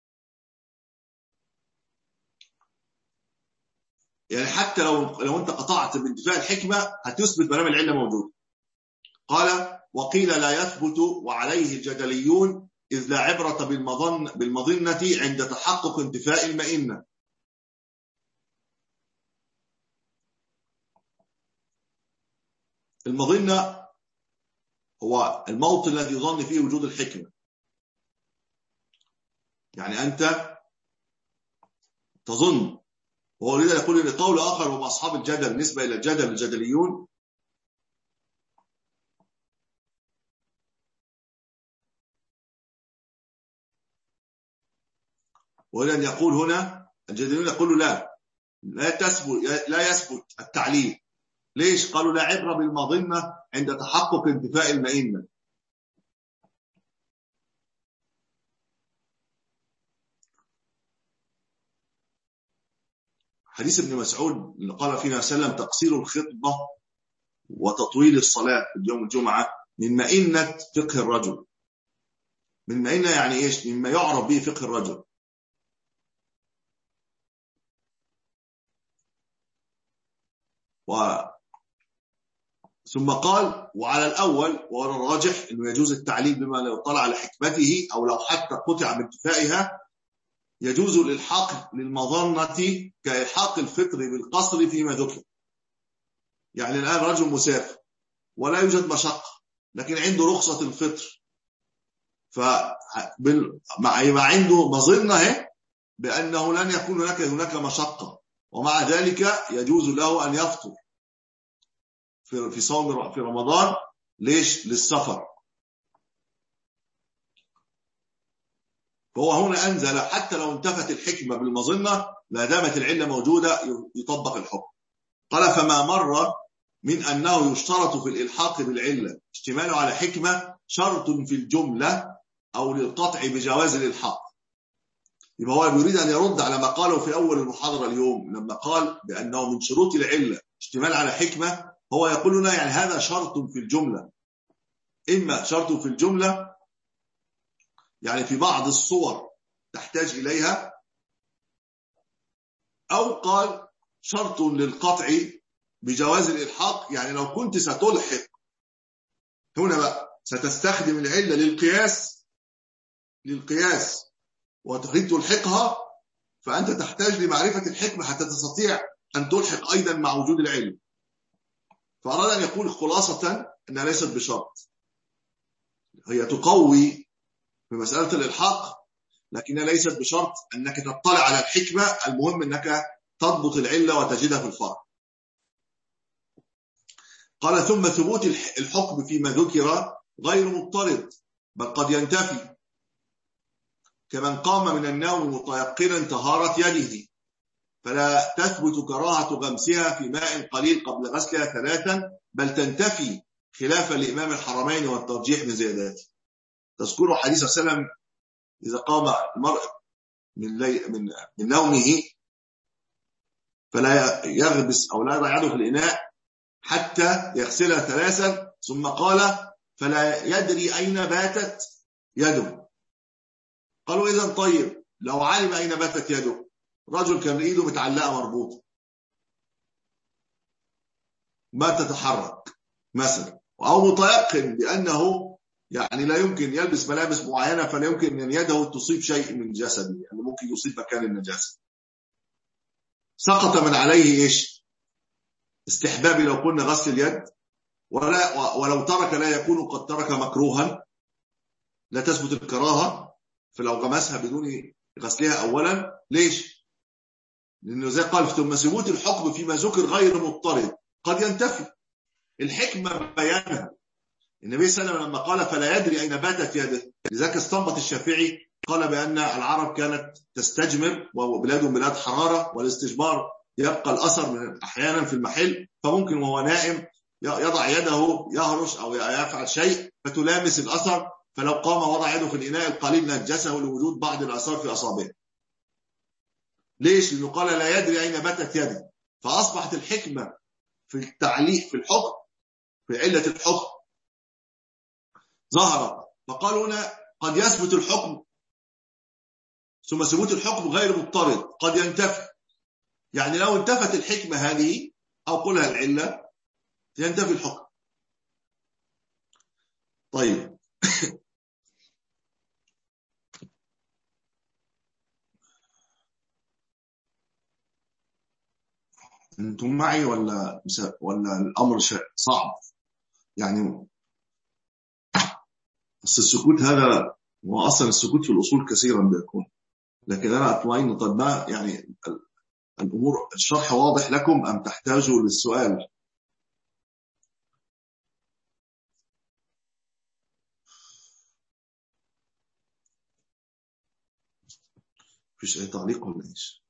يعني حتى لو لو أنت قطعت بانتفاء الحكمة هتثبت بنام العلة موجود. قال وقيل لا يثبت وعليه الجدليون إذ لا عبرة بالمظن بالمظنة عند تحقق انتفاء المئنة. المظنة هو الموطن الذي يظن فيه وجود الحكمة، يعني أنت تظن. وهو لذا يقول إن قول آخر هم أصحاب الجدل بالنسبة إلى الجدل الجدليون ولن يقول هنا الجدليون يقولوا لا لا تثبت لا يثبت التعليل. ليش؟ قالوا لا عبرة بالمظنة عند تحقق انتفاء المئنة. حديث ابن مسعود اللي قال فينا وسلم تقصير الخطبة وتطويل الصلاة في يوم الجمعة من مئنة فقه الرجل. من مئنة يعني إيش؟ مما يعرف به فقه الرجل. و... ثم قال وعلى الأول وعلى الراجح أنه يجوز التعليل بما لو طلع على حكمته أو لو حتى قطع بانتفائها يجوز الإلحاق للمظنة كإلحاق الفطر بالقصر فيما ذكر. يعني الآن رجل مسافر ولا يوجد مشقة لكن عنده رخصة الفطر، فمع عنده مظنة بأنه لن يكون هناك هناك مشقة، ومع ذلك يجوز له أن يفطر في صوم في رمضان. ليش؟ للسفر. فهو هنا أنزل حتى لو انتفت الحكمة بالمظنة لا دامت العلة موجودة يطبق الحكم. قال فما مر من أنه يشترط في الإلحاق بالعلة اشتماله على حكمة شرط في الجملة أو للقطع بجواز الإلحاق. يبقى هو يريد أن يرد على ما قاله في أول المحاضرة اليوم لما قال بأنه من شروط العلة اشتمال على حكمة. هو يقول لنا يعني هذا شرط في الجملة، إما شرط في الجملة يعني في بعض الصور تحتاج إليها، أو قال شرط للقطع بجواز الإلحاق. يعني لو كنت ستلحق هنا بقى ستستخدم العلة للقياس للقياس وتريد تلحقها، فأنت تحتاج لمعرفة الحكمة حتى تستطيع أن تلحق أيضا مع وجود العلم. فأراد أن يقول خلاصة أنها ليست بشرط، هي تقوي في مسألة الإلحاق لكنها ليست بشرط أنك تطلع على الحكمة. المهم أنك تضبط العلة وتجدها في الفرع. قال ثم ثبوت الحكم فيما ذكر غير مضطرد بل قد ينتفي، كمن قام من النوم متيقنا طهارة يده فلا تثبت كراهة غمسها في ماء قليل قبل غسلها ثلاثا بل تنتفي خلافا لإمام الحرمين والترجيح من زياداته. تذكروا حديث صلى الله عليه وسلم إذا قام المرء من, من, من نومه فلا يغبس أو لا يضع يده في الإناء حتى يغسلها ثلاثا، ثم قال فلا يدري أين باتت يده. قالوا إذن طيب لو علم أين باتت يده، رجل كان إيده متعلقة مربوطة ما تتحرك مثلا، أو متيقن بأنه يعني لا يمكن يلبس ملابس معينة فلا يمكن أن يده تصيب شيء من جسده، يعني ممكن يصيب مكان النجاسة، سقط من عليه إيش؟ استحبابي لو قلنا غسل اليد، ولا ولو ترك لا يكون قد ترك مكروها، لا تثبت الكراهة فلو غمسها بدون غسلها أولا. ليش؟ لأنه زي قال ثم ثبوت الحكم فيما ذكر غير مضطرد قد ينتفي. الحكمة بيانها. النبي صلى الله عليه وسلم لما قال فلا يدري أين باتت يده، لذلك استنبط الشافعي قال بأن العرب كانت تستجمر وبلادهم بلاد حرارة، والاستجمار يبقى الأثر من أحيانا في المحل، فممكن وهو نائم يضع يده يهرش أو يفعل شيء فتلامس الأثر، فلو قام وضع يده في الإناء القليل نجسه لوجود بعض الآثار في أصابعه. ليش؟ لأنه قال لا يدري أين باتت يده، فأصبحت الحكمة في التعليق في الحكم في علة الحكم ظهرت. فقالوا هنا قد يثبت الحكم ثم ثبوت الحكم غير مضطرد قد ينتفي. يعني لو انتفت الحكمة هذه أو قلها العلة ينتفي الحكم. طيب انتم معي ولا ولا الأمر صعب؟ يعني بس السكوت هذا، واصلا السكوت في الاصول كثيرا بيكون لكن أنا أطمئن. طب ما يعني الأمور الشرح واضح لكم أم تحتاجوا للسؤال؟ فيش أي تعليق ولا إيش؟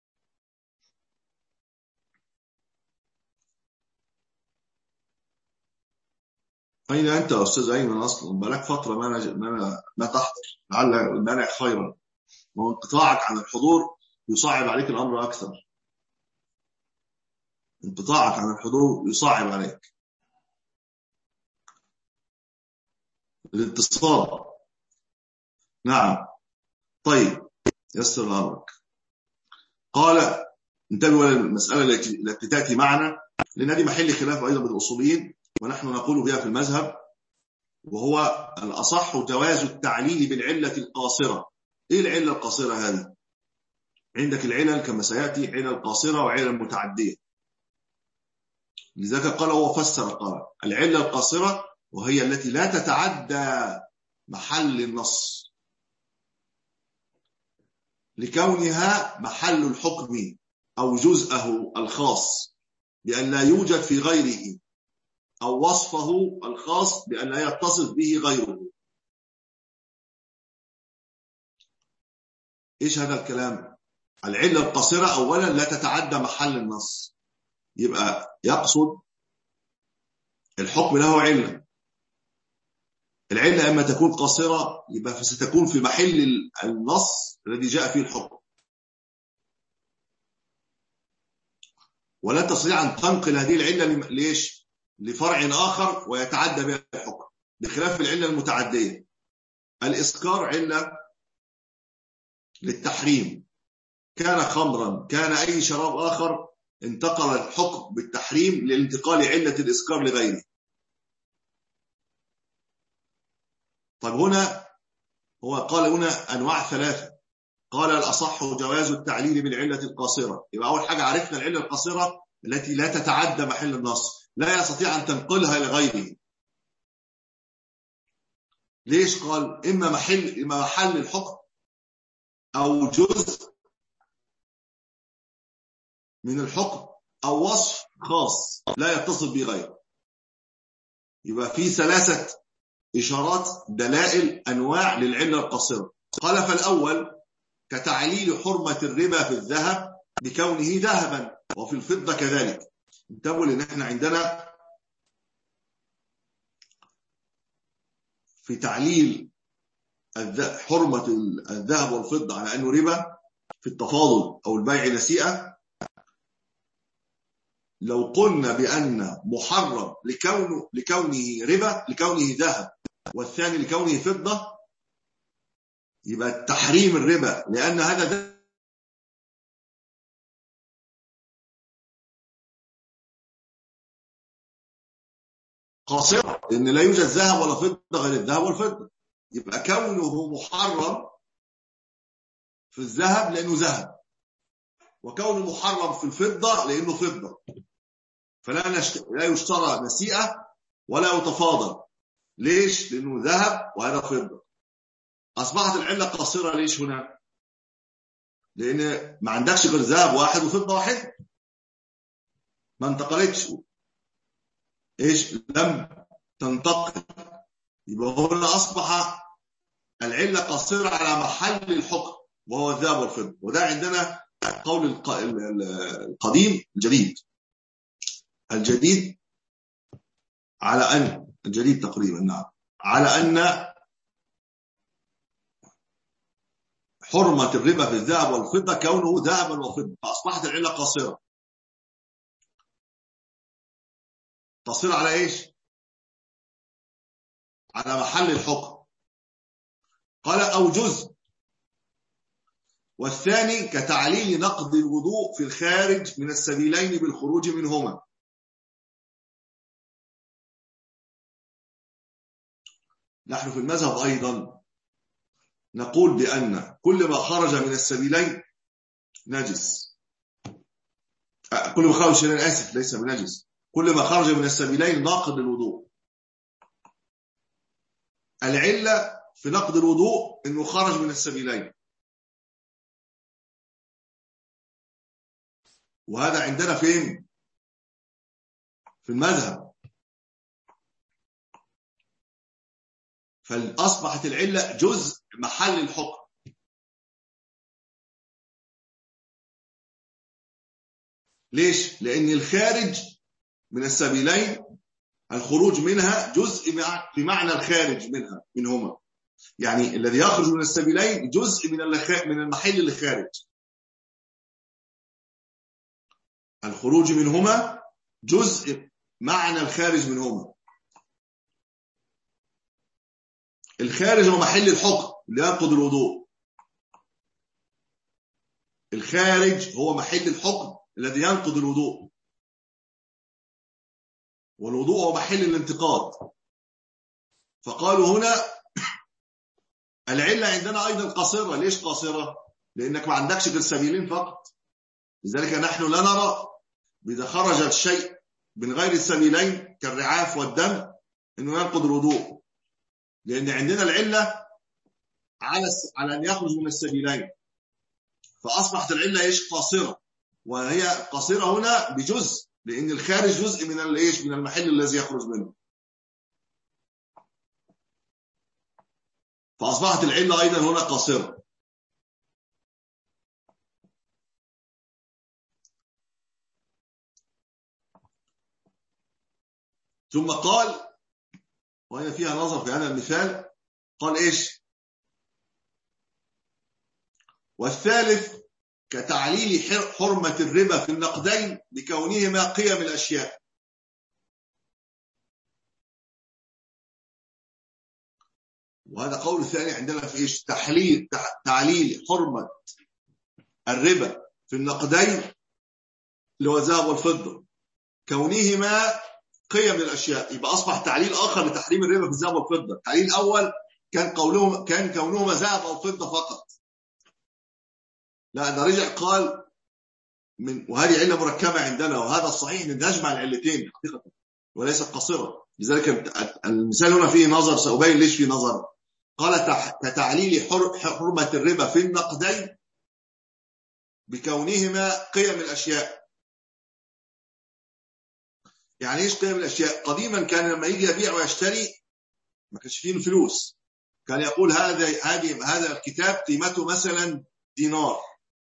أين أنت يا أستاذ أيمن؟ أصلا بقالك فترة ما أنا ما أنا ما تحضر، لعل المانع خيرا. وانقطاعك عن الحضور يصعب عليك الأمر أكثر. انقطاعك عن الحضور يصعب عليك الاتصال. نعم. طيب يسر أمرك. قال انتبهوا للمسألة التي تأتي معنا، لأن هذه محل خلاف أيضا بين الأصوليين ونحن نقول بها في المذهب، وهو الأصح جواز التعليل بالعلة القاصرة. إيه العلة القاصرة هذه؟ عندك العلل كما سيأتي علل قاصرة وعلل متعدية. لذلك قال هو فسر قال العلة القاصرة وهي التي لا تتعدى محل النص لكونها محل الحكم أو جزءه الخاص بأن لا يوجد في غيره، أو وصفه الخاص بأن لا يتصف به غيره. إيش هذا الكلام؟ العلة القاصرة أولا لا تتعدى محل النص، يبقى يقصد الحكم له علة. العلة أما تكون قاصرة يبقى فستكون في محل النص الذي جاء فيه الحكم، ولا تستطيع أن تنقل هذه العلة ليش؟ لفرع آخر ويتعدى بها الحكم، بخلاف العلة المتعدية. الإسكار علة للتحريم، كان خمرا كان أي شراب آخر، انتقل الحكم بالتحريم لانتقال علة الإسكار لغيره. طيب هنا هو قال هنا أنواع ثلاثة، قال الأصح جواز التعليل بالعلة القاصرة. يبقى أول حاجة عرفنا العلة القاصرة التي لا تتعدى محل النص، لا يستطيع أن تنقلها لغيره. ليش؟ قال إما محل إما محل الحكم أو جزء من الحكم أو وصف خاص لا يتصل به غيره. يبقى في ثلاثة إشارات دلائل أنواع للعلة القاصرة. قال فالأول كتعليل حرمة الربا في الذهب بكونه ذهبا وفي الفضة كذلك. انتبهوا لأن احنا عندنا في تعليل حرمة الذهب والفضة على أنه ربا في التفاضل أو البيع نسيئة، لو قلنا بأن محرم لكونه لكونه ربا لكونه ذهب والثاني لكونه فضة، يبقى تحريم الربا لأن هذا قاصرة، لأن لا يوجد ذهب ولا فضة غير الذهب والفضة. يبقى كونه محرم في الذهب لأنه ذهب، وكونه محرم في الفضة لأنه فضة، فلا نشت... لا يشترى نسيئة ولا يتفاضل. ليش؟ لأنه ذهب وهذا فضة. أصبحت العلة قاصرة. ليش هنا؟ لأن ما عندكش غير ذهب واحد وفضة واحد، ما انتقلتش. إيش؟ لم تنتقل. يبقى هنا أصبح العلة قاصرة على محل الحكم وهو الذهب والفضة. وده عندنا قول القديم الجديد الجديد على أن الجديد تقريبا نعم على أن حرمة الربا في الذهب والفضة كونه ذهبا وفضة، فأصبحت العلة قاصرة. تصير على إيش؟ على محل الحكم. قال أو جزء، والثاني كتعليل نقض الوضوء في الخارج من السبيلين بالخروج منهما. نحن في المذهب أيضا نقول بأن كل ما خرج من السبيلين نجس. كل ما خرج من آسف ليس بنجس، كل ما خرج من السبيلين ناقض الوضوء. العلة في نقض الوضوء إنه خرج من السبيلين، وهذا عندنا فين؟ في المذهب. فأصبحت العلة جزء محل الحكم. ليش؟ لأن الخارج من السبيلين الخروج منها جزء بمعنى الخارج منها منهما، يعني الذي يخرج من السبيلين جزء من من المحل اللي خارج. الخروج منهما جزء معنى الخارج منهما. الخارج هو محل الحكم اللي ينقض الوضوء. الخارج هو محل الحكم الذي ينقض الوضوء، والوضوء هو محل الانتقاد. فقالوا هنا العلة عندنا أيضا قاصرة. ليش قاصرة؟ لأنك ما عندكش غير سبيلين فقط. لذلك نحن لا نرى إذا خرج الشيء من غير السبيلين كالرعاف والدم أنه ينقض الوضوء، لأن عندنا العلة على على أن يخرج من السبيلين. فأصبحت العلة إيش؟ قاصرة. وهي قاصرة هنا بجزء، لأن الخارج جزء من الإيش؟ من المحل الذي يخرج منه. فأصبحت العلة أيضا هنا قاصرة. ثم قال، وهنا فيها نظر في هذا المثال، قال إيش؟ والثالث كتعليل حرمة الربا في النقدين بكونهما قيم الأشياء. وهذا قول الثاني عندنا في إيش؟ تحليل تعليل حرمة الربا في النقدين اللي هو الذهب والفضة كونهما قيم الأشياء. يبقى أصبح تعليل آخر لتحريم الربا في الذهب والفضة. التعليل الأول كان قولهم كان كونهما ذهب أو فضة فقط. لا، ده رجع قال من وهذه علة مركبة عندنا، وهذا الصحيح ان نجمع العلتين حقيقة وليست قصيرة. لذلك المثال هنا فيه نظر، سأبين ليش فيه نظر. قال كتعليل حرمة الربا في النقدين بكونهما قيم الأشياء. يعني ايش قيم الأشياء؟ قديما كان لما يجي يبيع ويشتري ما كانش فيه الفلوس، كان يقول هذا هذه هذا الكتاب قيمته مثلا دينار،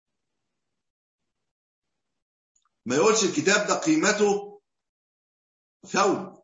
ما يقولش الكتاب ده قيمته ثوب،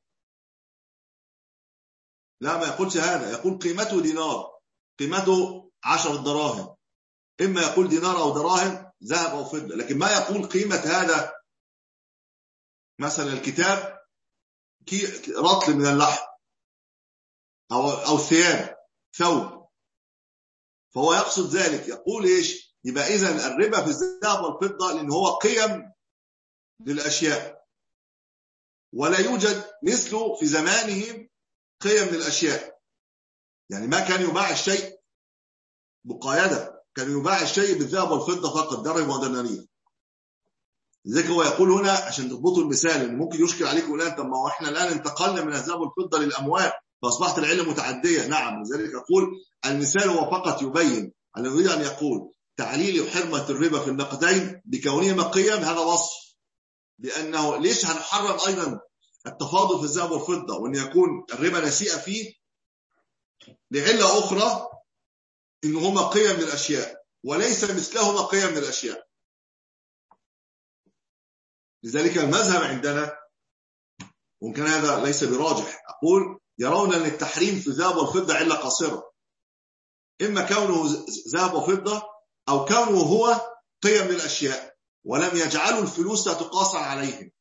لا ما يقولش هذا، يقول قيمته دينار، قيمته عشر دراهم. إما يقول دينار أو دراهم ذهب أو فضة، لكن ما يقول قيمة هذا مثلا الكتاب رطل من اللحم أو أو ثياب ثوب. فهو يقصد ذلك، يقول إيش؟ يبقى إذن الربا في الذهب والفضة لأن هو قيم للأشياء، ولا يوجد مثله في زمانهم قيم للأشياء. يعني ما كان يباع الشيء مقايدة، كان يباع الشيء بالذهب والفضة فقط، درهم ودنانير. لذلك هو يقول هنا عشان تضبطوا المثال، ان ممكن يشكل عليكم الآن طب ما احنا الآن انتقلنا من الذهب والفضة للأموال فأصبحت العلة متعدية. نعم، لذلك أقول المثال هو فقط يبين أن يريد أن يقول تعليل حرمة الربا في النقدين بكونهما قيم، هذا وصف بأنه ليش هنحرم أيضا التفاضل في الذهب والفضة وأن يكون الربا نسيئة فيه لعلة أخرى، إن هما قيم للأشياء وليس مثلهما قيم للأشياء. لذلك المذهب عندنا، وإن كان هذا ليس براجح، أقول يرون أن التحريم في الذهب والفضة علة قاصرة، إما كونه ذهب وفضة أو كونه هو قيم للأشياء، ولم يجعلوا الفلوس تقاس عليهم.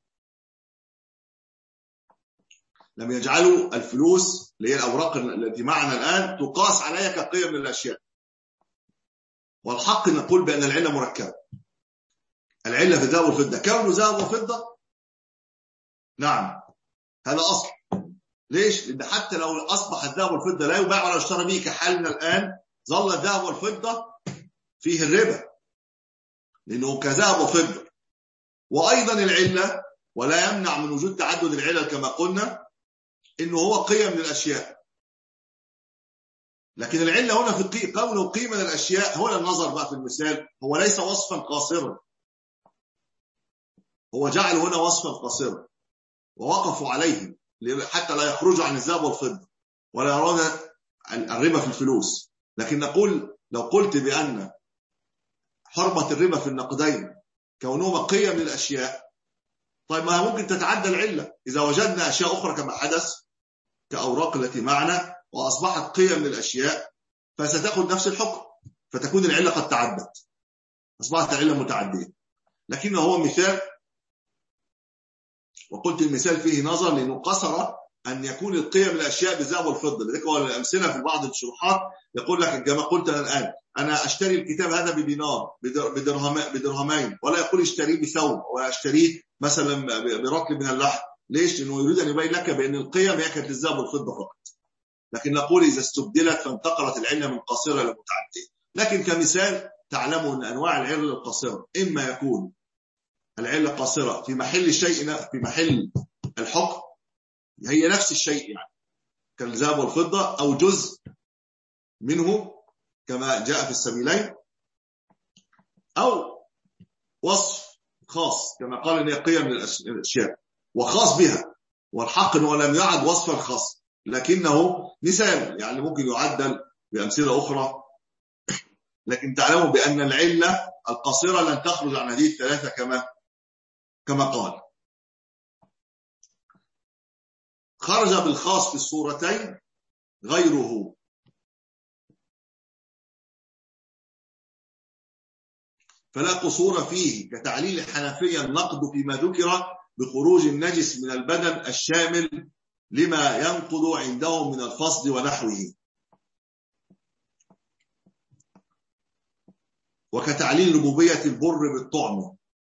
لم يجعلوا الفلوس اللي هي الأوراق التي معنا الآن تقاس عليها كقيم للأشياء. والحق نقول بأن العلة مركبة. العلة في الذهب والفضة كونه ذهب وفضة، نعم هذا أصل. ليش؟ لأن حتى لو أصبح الذهب والفضة لا يباع ولا يشترى به كحالنا الآن، ظل الذهب والفضة فيه الربا لأنه كذهب وفضة. وأيضا العلة، ولا يمنع من وجود تعدد العلل كما قلنا، إنه هو قيم للأشياء. لكن العلة هنا في كونه قيمة للأشياء، هنا النظر بقى في المثال، هو ليس وصفا قاصرا. هو جعل هنا وصفا قصيرا ووقفوا عليه حتى لا يخرجوا عن الذهب والفضة ولا يرون الربا في الفلوس. لكن نقول لو قلت بأن حرمة الربا في النقدين كونهما قيم للأشياء، طيب ما ممكن تتعدى العلة إذا وجدنا أشياء أخرى كما حدث كأوراق التي معنا وأصبحت قيم للأشياء فستأخذ نفس الحكم، فتكون العلة قد تعدت، أصبحت العلة متعدية. لكنه هو مثال، وقلت المثال فيه نظر لأنه قصر أن يكون القيم الأشياء بالذهب والفضة. لذلك هو الأمثلة في بعض الشروحات يقول لك كما قلت أنا الآن أنا أشتري الكتاب هذا بدينار بدرهم بدرهمين، ولا يقول اشتريه بثوب واشتريه مثلا برطل من اللحم. ليش؟ لأنه يريد أن يبين لك بأن القيم هي كانت للذهب والفضة فقط. لكن نقول إذا استبدلت فانتقلت العلة من قصيرة إلى متعدية. لكن كمثال تعلموا أن أنواع العلة القصيرة إما يكون العلة قصيرة في محل الشيء في محل الحكم، هي نفس الشيء يعني كالذهب والفضة، أو جزء منه كما جاء في السبيلين، أو وصف خاص كما قال إن هي قيم للأشياء وخاص بها، والحق أنه لم يعد وصفا خاص لكنه مثال يعني ممكن يعدل بأمثلة أخرى. لكن تعلموا بأن العلة القصيرة لن تخرج عن هذه الثلاثة كما كما قال. خرج بالخاص في الصورتين غيره، فلا قصور فيه كتعليل الحنفية النقد فيما ذكر بخروج النجس من البدن الشامل لما ينقض عندهم من الفصد ونحوه، وكتعليل ربوبية البر بالطعم.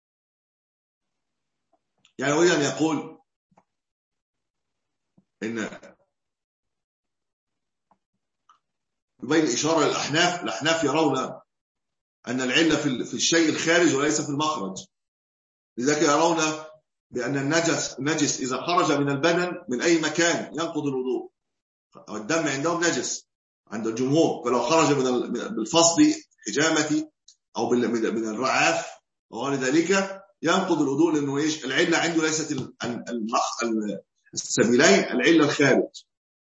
يعني أريد أن يقول إن بين إشارة للأحناف، الأحناف يرون أن العلة في الشيء الخارج وليس في المخرج، لذلك يرون بأن النجس نجس إذا خرج من البدن من أي مكان ينقض الوضوء. الدم عندهم نجس عند الجمهور، فلو خرج من بالفصد حجامة أو من الرعاف وغير ذلك ينقض الوضوء، لأنه إيش؟ العلة عنده ليست السبيلين، العلة الخارج.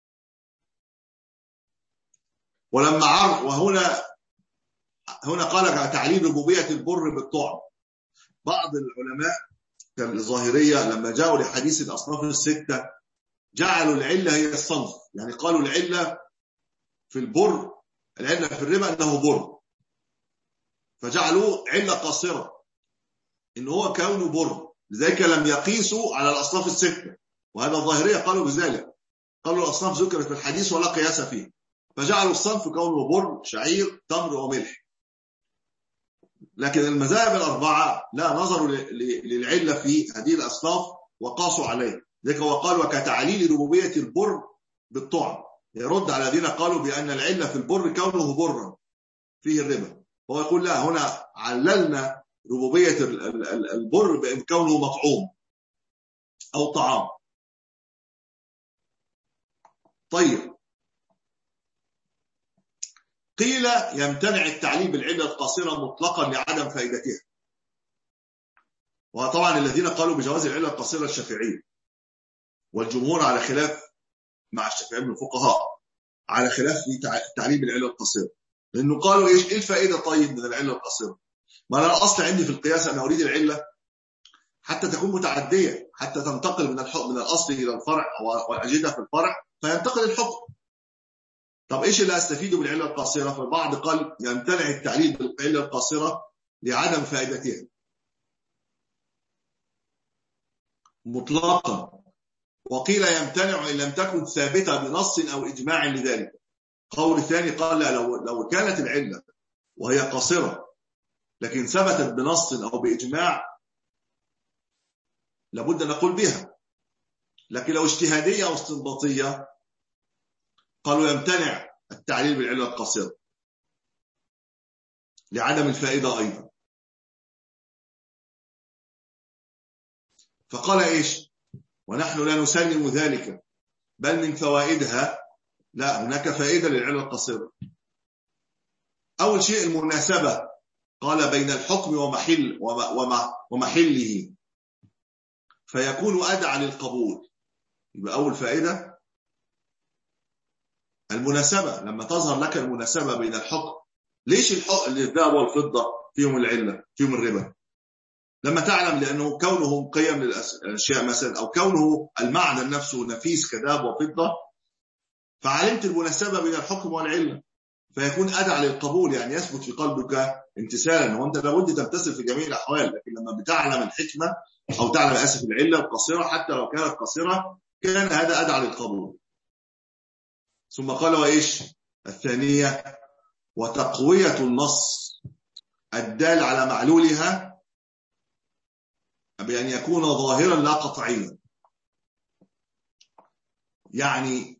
ولما عرض وهنا هنا قال تعليل ربوبية البر بالطعم. بعض العلماء كالظاهرية لما جاءوا لحديث الأصناف الستة جعلوا العلة هي الصنف، يعني قالوا العلة في البر، العلة في الربا أنه بر، فجعلوه علة قاصرة إنه هو كونه بر، لذلك لم يقيسوا على الأصناف الستة. وهذا الظاهرية قالوا بذلك، قالوا الأصناف ذكرت في الحديث ولا قياس فيه، فجعلوا الصنف كونه بر شعير تمر وملح. لكن المذاهب الأربعة لا نظروا للعلة في هذه الأصناف وقاسوا عليه، ذلك هو قال وكتعليل ربوبية البر بالطعم، يرد على الذين قالوا بأن العلة في البر كونه برا فيه الربا. هو يقول لا، هنا عللنا ربوبية البر بأن كونه مطعوم أو طعام. طيب، قيل يمتنع التعليل بالعلة القاصرة مطلقا لعدم فائدتها. وطبعا الذين قالوا بجواز العلة القاصرة الشافعية، والجمهور على خلاف مع الشافعي من الفقهاء على خلاف في تعليل بالعلة القاصرة، لأنه قالوا إيش إيه الفائدة طيب من العلة القاصرة؟ ما أنا الأصل عندي في القياس أنا أريد العلة حتى تكون متعدية، حتى تنتقل من الحكم من الأصل إلى الفرع وأجدها في الفرع فينتقل الحكم. طب إيش اللي أستفيده بالعلة القاصرة؟ فالبعض قال يمتنع التعليل بالعلة القاصرة لعدم فائدتها مطلقا، وقيل يمتنع إن لم تكن ثابتة بنص أو إجماع لذلك. قول ثاني قال لا، لو, لو كانت العلة وهي قاصرة لكن ثبتت بنص أو بإجماع لابد أن نقول بها، لكن لو اجتهادية أو استنباطية قالوا يمتنع التعليل بالعلة القاصرة لعدم الفائدة أيضا. فقال إيش؟ ونحن لا نسلم ذلك، بل من فوائدها لا، هناك فائدة للعلة القاصرة. أول شيء المناسبة، قال بين الحكم ومحل ومحله، فيكون أدعى للقبول. يبقى أول فائدة المناسبة، لما تظهر لك المناسبة بين الحكم. ليش الحكم الذهب والفضة فيهم العلة فيهم الربا؟ لما تعلم لأنه كونهم قيم للأشياء مثلا، أو كونه المعدن نفسه نفيس كذهب وفضة، فعلمت المناسبة بين الحكم والعلة، فيكون أدعى للقبول، يعني يثبت في قلبك امتثالا. وأنت لابد تمتثل في جميع الأحوال، لكن لما بتعلم الحكمة أو تعلم أسف العلة القصيرة حتى لو كانت قصيرة، كان هذا أدعى للقبول. ثم قال وإيش الثانية؟ وتقوية النص الدال على معلولها بأن يكون ظاهرا لا قطعيا. يعني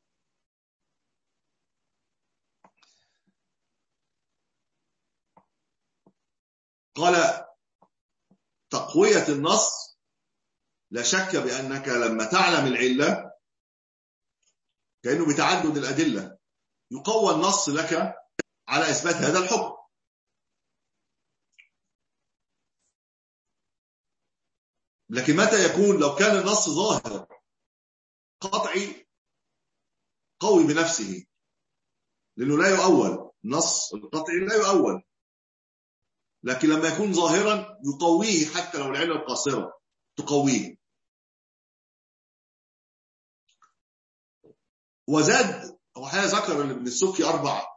قال تقوية النص، لا شك بأنك لما تعلم العلة كأنه بتعدد الأدلة يقوى النص لك على إثبات هذا الحكم. لكن متى يكون؟ لو كان النص ظاهر قطعي قوي بنفسه، لأنه لا يؤول، النص القطعي لا يؤول. لكن لما يكون ظاهرا يقويه، حتى لو العلة القاصرة تقويه. وزاد هو حين ذكر ابن السبكي أربع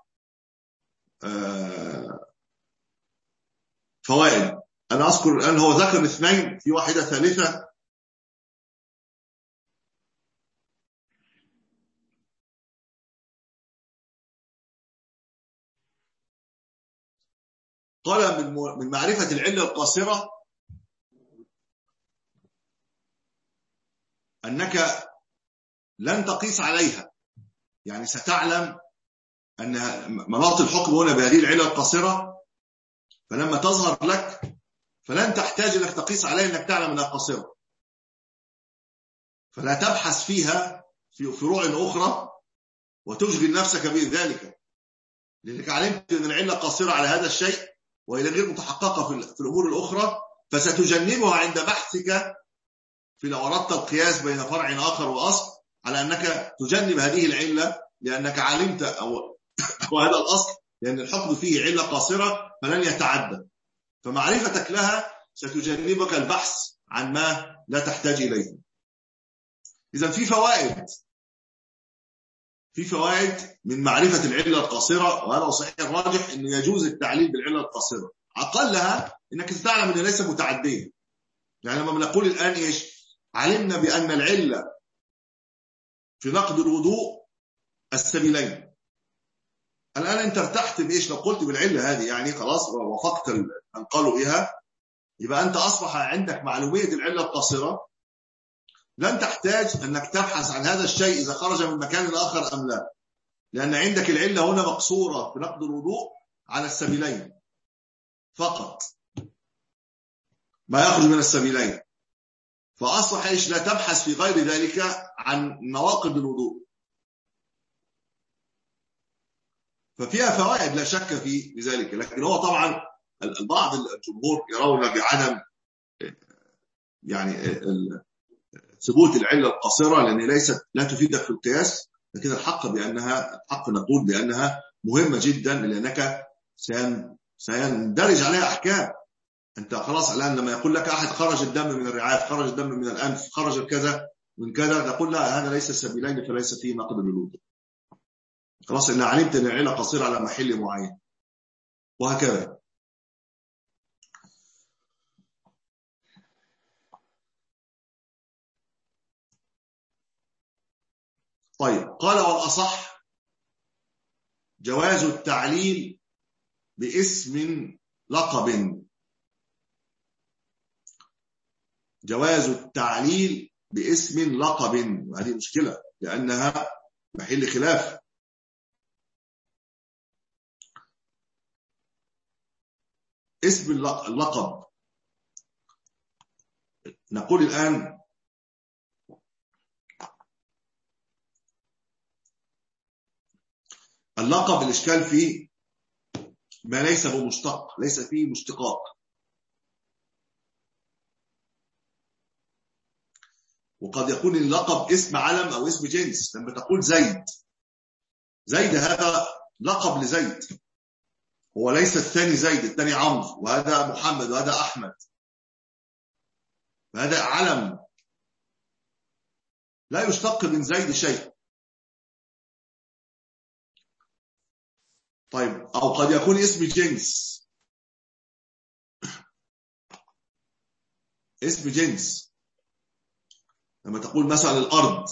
فوائد، أنا أذكر الآن هو ذكر اثنين، في واحدة ثالثة. قال من معرفة العلة القاصرة أنك لن تقيس عليها، يعني ستعلم أن مناط الحكم هنا بهذه العلة القاصرة، فلما تظهر لك فلن تحتاج أنك تقيس عليها أنك تعلم أنها قاصرة، فلا تبحث فيها في فروع أخرى وتشغل نفسك بذلك، لأنك علمت أن العلة قاصرة على هذا الشيء وهي غير متحققة في الأمور الأخرى، فستجنبها عند بحثك في لو أردت القياس بين فرع آخر وأصل، على أنك تجنب هذه العلة لأنك علمت أو, أو هذا الأصل، لأن الحكم فيه علة قاصرة فلن يتعدى، فمعرفتك لها ستجنبك البحث عن ما لا تحتاج إليه. إذن في فوائد في فوائد من معرفة العلة القاصرة، وهذا صحيح الراجح أنه يجوز التعليل بالعلة القاصرة. أقلها أنك تعلم أنه ليس متعدية. يعني لما بنقول الآن إيش؟ علمنا بأن العلة في نقض الوضوء السبيلين. الآن أنت ارتحت بإيش؟ لو قلت بالعلة هذه يعني خلاص وفقت من قالوا بها، يبقى أنت أصبح عندك معلومية العلة القاصرة، لن تحتاج أنك تبحث عن هذا الشيء إذا خرج من مكان آخر أم لا، لأن عندك العلة هنا مقصورة في نقض الوضوء على السبيلين فقط، ما يخرج من السبيلين، فأصبح إيش؟ لا تبحث في غير ذلك عن نواقض الوضوء. ففيها فوائد لا شك في ذلك، لكن هو طبعا البعض الجمهور يرون بعدم يعني ثبوت العلة القاصرة، لأن ليست لا تفيدك في القياس، لكن الحق بأنها الحق نقول بأنها مهمة جدا، لأنك سيندرج عليها أحكام. أنت خلاص الآن لما يقول لك أحد خرج الدم من الرعاية، خرج الدم من الأنف، خرج الكذا من كذا، نقول لا هذا ليس سبيلين فليس فيه نقض للوضوء، خلاص إن علمت أن العلة قصيرة على محل معين، وهكذا. طيب قال والأصح جواز التعليل باسم لقب، جواز التعليل باسم لقب، وهذه مشكلة لأنها محل خلاف. اسم اللقب، نقول الآن اللقب الإشكال فيه ما ليس بمشتق، ليس فيه مشتقات. وقد يكون اللقب اسم علم أو اسم جنس. لما تقول زيد، زيد هذا لقب لزيد، هو ليس الثاني زيد، الثاني عمرو، وهذا محمد، وهذا أحمد، وهذا علم لا يشتق من زيد شيء. طيب، أو قد يكون اسم جنس، اسم جنس. لما تقول مثلا الأرض،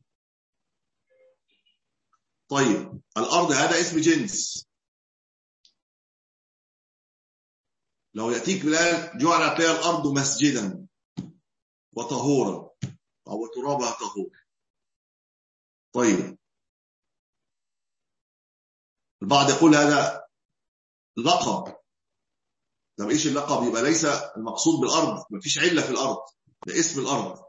طيب الأرض هذا اسم جنس. لو يأتيك بالآية جعلت لها الأرض مسجدا وطهورا أو ترابها طهور. طيب البعض يقول هذا لقب. طب ايش اللقب؟ يبقى ليس المقصود بالأرض، مفيش علة في الأرض، ده اسم الأرض.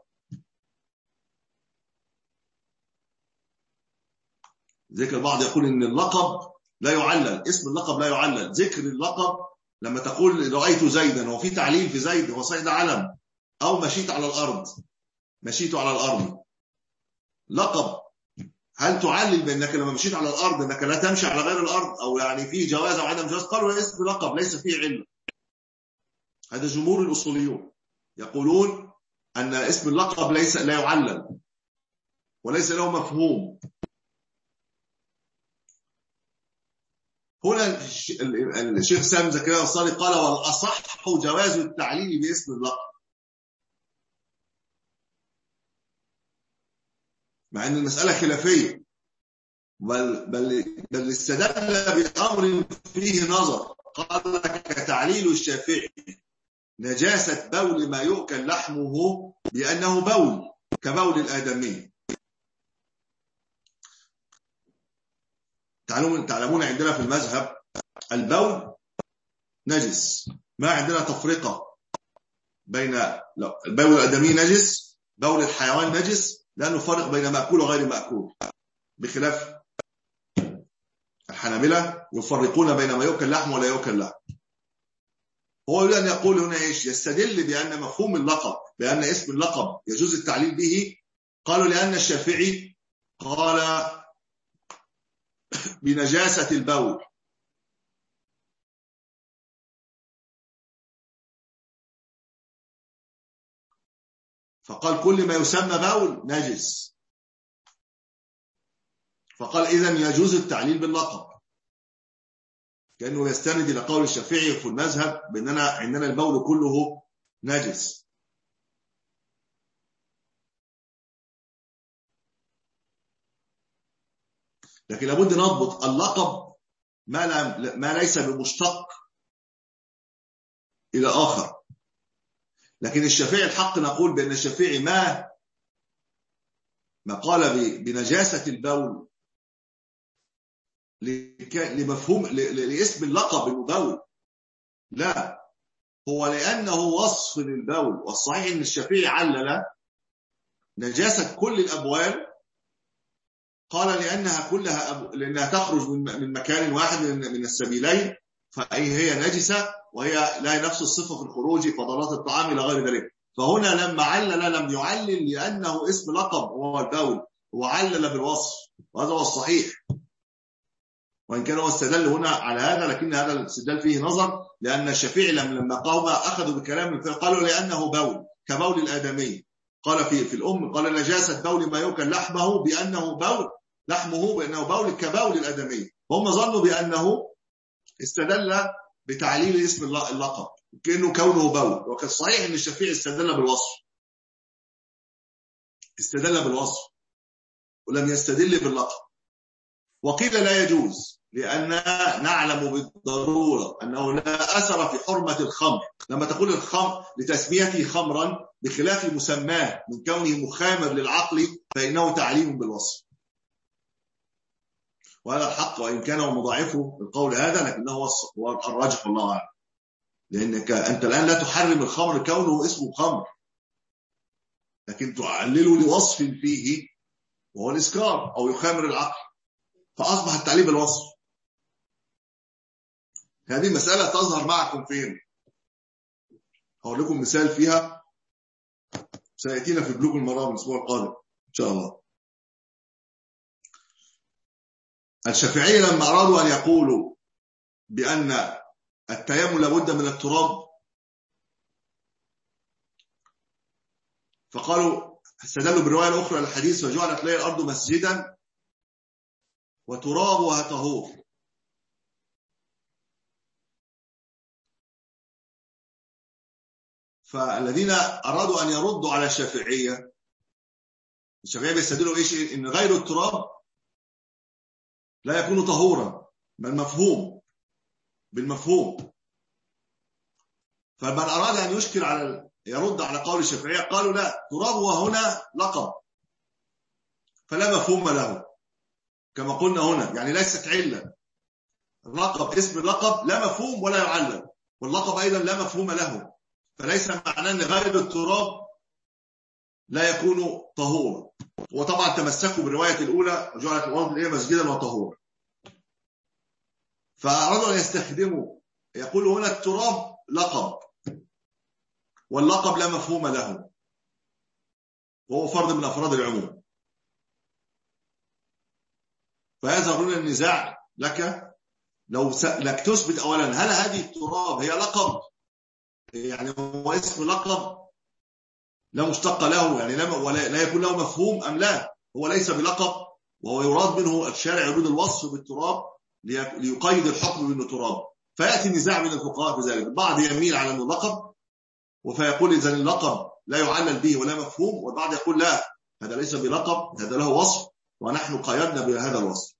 ذكر البعض يقول ان اللقب لا يعلل، اسم اللقب لا يعلل. ذكر اللقب لما تقول رأيت زيدا، هو في تعليل في زيد، هو صيد علم. او مشيت على الارض، مشيت على الارض لقب. هل تعلل بانك لما مشيت على الارض انك لا تمشي على غير الارض، او يعني فيه جواز او عدم جواز؟ قالوا اسم لقب ليس فيه علة. هذا جمهور الاصوليون يقولون ان اسم اللقب ليس لا يعلل وليس له مفهوم. هنا الشيخ سامي زكريا الأنصاري قال والأصح جواز التعليل باسم اللقب، مع أن المسألة خلافية، بل, بل, بل استدل بأمر فيه نظر. قال لك تعليل الشافعي نجاسة بول ما يؤكل لحمه بأنه بول كبول الآدمي. تعلمون عندنا في المذهب البول نجس، ما عندنا تفرقة بين البول الآدمي نجس، بول الحيوان نجس، لا نفرق بين مأكول وغير مأكول، بخلاف الحنابلة يفرقون بين ما يؤكل لحم ولا يؤكل لحم. هو يريد أن يقول هنا إيش؟ يستدل بأن مفهوم اللقب، بأن اسم اللقب يجوز التعليل به. قالوا لأن الشافعي قال بنجاسة البول، فقال كل ما يسمى بول نجس، فقال إذن يجوز التعليل باللقب، كأنه يستند إلى قول الشافعي في المذهب بأننا عندنا البول كله نجس. لكن لابد نضبط اللقب ما, لا ما ليس بمشتق إلى آخر. لكن الشافعي الحق نقول بأن الشافعي ما ما قال بنجاسة البول لمفهوم لاسم اللقب المبول، لا، هو لأنه وصف للبول. والصحيح أن الشافعي علل نجاسة كل الأبوال، قال لأنها كلها أب... لأنها تخرج من من مكان واحد من السبيلين، فأي هي نجسة، وهي لا نفس الصفة في الخروج، فضلات الطعام إلى غير ذلك. فهنا لما علل لم يعلل لأنه اسم لقب هو البول، هو علل بالوصف، وهذا هو الصحيح. وإن كان هو استدل هنا على هذا، لكن هذا الاستدلال فيه نظر، لأن الشافعي لما قام أخذوا بكلام قالوا لأنه بول كبول الآدمي. قال في في الأم قال نجاسة بول ما يؤكل لحمه بأنه بول لحمه بأنه بول كبول الآدمي. هم ظنوا بأنه استدل بتعليل اسم اللقب كأنه كونه بول، وكان صحيح أن الشافعي استدل بالوصف، استدل بالوصف ولم يستدل باللقب. وقيل لا يجوز لأننا نعلم بالضرورة أنه لا أثر في حرمة الخمر. لما تقول الخمر لتسميته خمرا بخلاف مسماه من كونه مخامر للعقل، فإنه تعليم بالوصف، وهذا الحق وإن كان مضاعفه القول هذا، لكنه هو الراجح والله أعلم. لأنك أنت الآن لا تحرم الخمر كونه اسمه خمر، لكن تعلله لوصف فيه وهو الإسكار أو يخامر العقل، فأصبح التعليل بالوصف. هذه مسألة تظهر معكم فين؟ هقول لكم مثال فيها سيأتينا في بلوغ المرام الأسبوع القادم إن شاء الله. الشافعية لما أرادوا أن يقولوا بأن التيمم لابد من التراب فقالوا استدلوا بالرواية الأخرى للحديث وجعلت لي الأرض مسجدا وترابها طهور. فالذين أرادوا أن يردوا على الشافعية، الشافعية بيستدلوا إيش؟ إن غير التراب لا يكون طهورا بالمفهوم بالمفهوم فمن أراد أن يشكل على يرد على قول الشافعية قالوا لا، ترابها هنا لقب فلا مفهوم له كما قلنا هنا، يعني ليست علة. اللقب اسم اللقب لا مفهوم ولا يعلم، واللقب أيضا لا مفهوم له، فليس معناه أن غير التراب لا يكون طهورا. وطبعا تمسكوا بالرواية الأولى وجعلت الأرض إيه مسجدا وطهورا، فأرادوا أن يستخدموا يقولوا هنا التراب لقب واللقب لا مفهوم له وهو فرد من أفراد العموم. فيظهر لنا النزاع لك لو لك تثبت أولا هل هذه التراب هي لقب، يعني هو اسم لقب لا مشتق له، يعني لا, ولا لا يكون له مفهوم أم لا هو ليس بلقب وهو يراد منه الشارع يريد الوصف بالتراب ليقيد الحكم بأنه تراب. فيأتي نزاع من الفقهاء في ذلك، البعض يميل على أنه لقب وفيقول إذا اللقب لا يعلل به ولا مفهوم، والبعض يقول لا هذا ليس بلقب هذا له وصف ونحن قيدنا بهذا الوصف.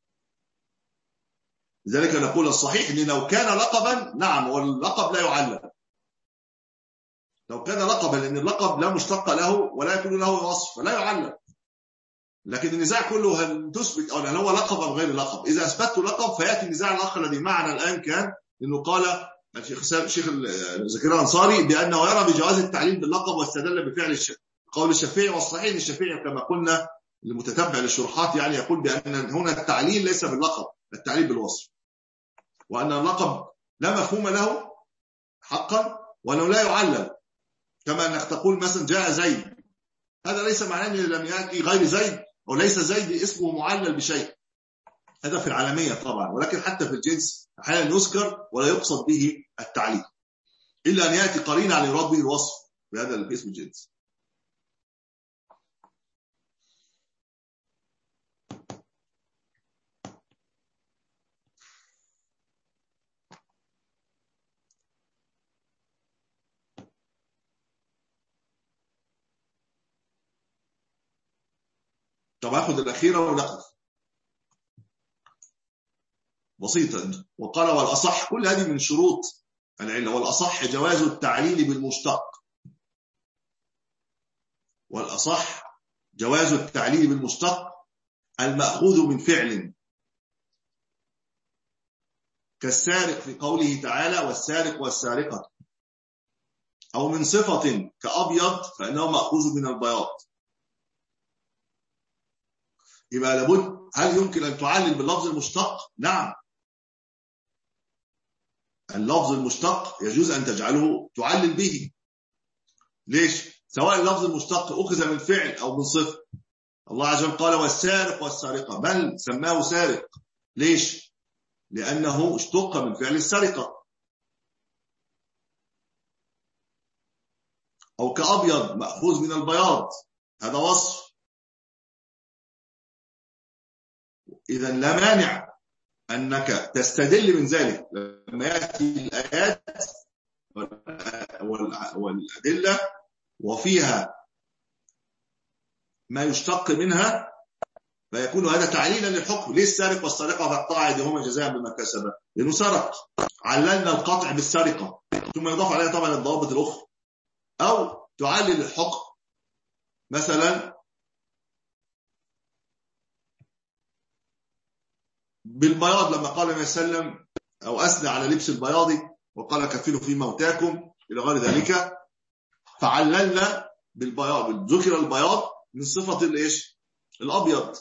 لذلك نقول الصحيح أن لو كان لقبا نعم واللقب لا يعلل، لو كان لقبا لأن اللقب لا مشتق له ولا يكون له وصف فلا يعلل. لكن النزاع كله هل تثبت أو هل هو لقب أو غير لقب. إذا أثبتت لقب فيأتي النزاع الآخر الذي معنا الآن كان إنه قال الشيخ زكريا الأنصاري بأنه يرى بجواز التعليل باللقب واستدل بفعل قول الشافعي، والصحيح الشافعي كما قلنا المتتبع للشروحات يعني يقول بأن هنا التعليل ليس باللقب، التعليل بالوصف، وأن اللقب لا مفهوم له حقا وأنه لا يعلل. كما أنك تقول مثلا جاء زيد، هذا ليس معناه أن لم يأتي غير زيد أو ليس زيد اسمه معلل بشيء، هذا في العالمية طبعا، ولكن حتى في الجنس أحيانا يذكر ولا يقصد به التعليل إلا أن يأتي قرينة على يراد به الوصف بهذا الاسم الجنس. طب أخذ الأخيرة ونقف بسيطا. وقال والأصح، كل هذه من شروط العلة، والأصح جواز التعليل بالمشتق، والأصح جواز التعليل بالمشتق المأخوذ من فعل كالسارق في قوله تعالى والسارق والسارقة، أو من صفة كأبيض فإنه مأخوذ من البياض. يبقى لابد، هل يمكن أن تعلل باللفظ المشتق؟ نعم، اللفظ المشتق يجوز أن تجعله تعلل به. ليش؟ سواء اللفظ المشتق أخذ من فعل أو من صفة. الله عز وجل قال والسارق والسارقة، بل سماه سارق. ليش؟ لأنه اشتق من فعل السرقة. أو كأبيض مأخوذ من البياض، هذا وصف. إذا لا مانع أنك تستدل من ذلك لما يأتي الآيات والأدلة وفيها ما يشتق منها فيكون هذا تعليلا للحكم. ليه السارق والسارقة فاقطعوا أيديهما جزاء بما كسبا؟ لأنه سرق، عللنا القطع بالسرقة، ثم يضاف عليها طبعا الضوابط الأخرى. أو تعلل الحكم مثلا بالبياض لما قال النبي صلى الله عليه وسلم أو أثنى على لبس البياض وقال كفنوا في موتاكم إلى غير ذلك، فعللنا بالبياض، ذكر البياض من صفة الإيش؟ الأبيض.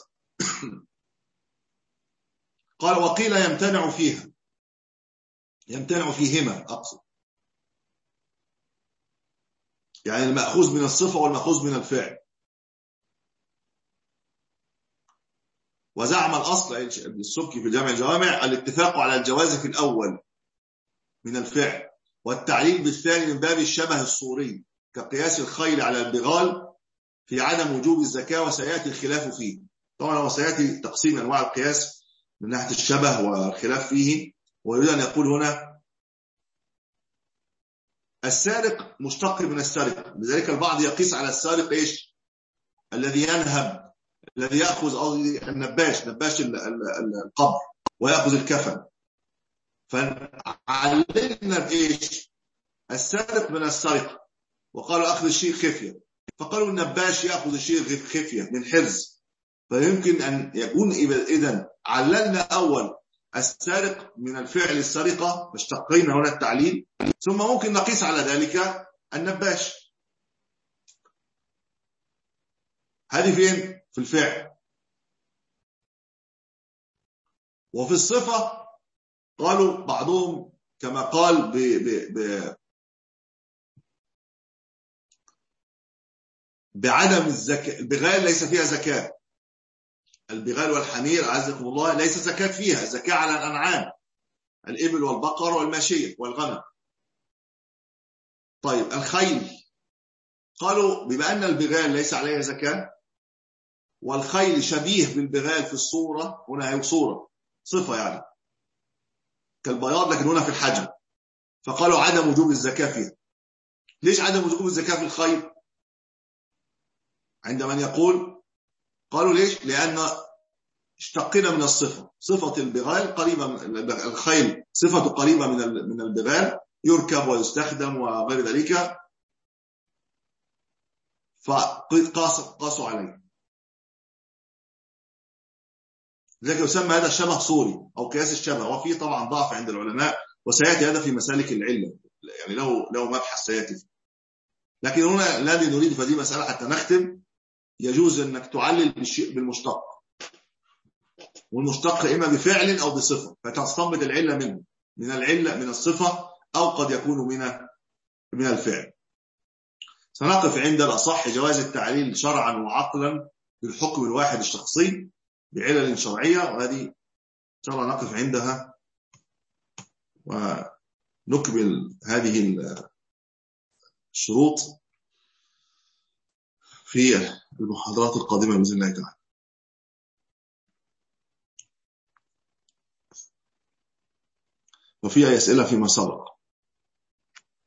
قال وقيل يمتنع فيها، يمتنع فيهما أقصد، يعني المأخوذ من الصفة والمأخوذ من الفعل. وزعم الأصل السبكي في جامع الجوامع الاتفاق على الجواز في الأول من الفعل، والتعليل بالثاني من باب الشبه الصوري كقياس الخيل على البغال في عدم وجوب الزكاة، وسيأتي الخلاف فيه. طبعا هو سيأتي تقسيم أنواع القياس من ناحية الشبه والخلاف فيه. ويريد أن يقول هنا السارق مشتق من السرقة، لذلك البعض يقيس على السارق إيش؟ الذي ينهب، الذي يأخذ النباش، نباش القبر ويأخذ الكفن. فعلمنا بإيش؟ السارق من السرقة، وقالوا أخذ الشيء خفية، فقالوا النباش يأخذ الشيء خفية من حرز. فيمكن أن يكون إذن عللنا أول السارق من الفعل السرقة، اشتقينا هنا التعليل، ثم ممكن نقيس على ذلك النباش. هذه فين؟ في الفعل. وفي الصفة قالوا بعضهم كما قال ب ب ب بعدم الزكاة. البغال ليس فيها زكاة، البغال والحمير عزكم الله ليس زكاة فيها، زكاة على الأنعام، الإبل والبقر والماشية والغنم. طيب الخيل قالوا بما أن البغال ليس عليها زكاة، والخيل شبيه بالبغال في الصورة، هنا هي صورة صفة يعني كالبياض، لكن هنا في الحجم، فقالوا عدم وجوب الزكاة فيها. ليش عدم وجوب الزكاة في الخيل؟ عند من يقول قالوا ليش؟ لأن اشتقنا من الصفة، صفة البغال قريبة من الخيل، صفة قريبة من من البغال، يركب ويستخدم وغير ذلك، فقاسوا عليه. لذلك يسمى هذا الشبه صوري أو قياس الشبه، وفيه طبعا ضعف عند العلماء، وسيأتي هذا في مسالك العلة، يعني له له مبحث سيأتي. لكن هنا الذي نريد، فدي مسألة حتى نختم، يجوز أنك تعلل بالشيء بالمشتق، والمشتق إما بفعل أو بصفة، فتستنبط العلة منه، من العلة من الصفة، أو قد يكون من من الفعل. سنقف عند الأصح جواز التعليل شرعا وعقلا بالحكم الواحد الشخصي بعلل شرعية، وهذه إن شاء الله نقف عندها ونكمل هذه الشروط في المحاضرات القادمة بإذن الله تعالى. وفيها أسئلة فيما سبق.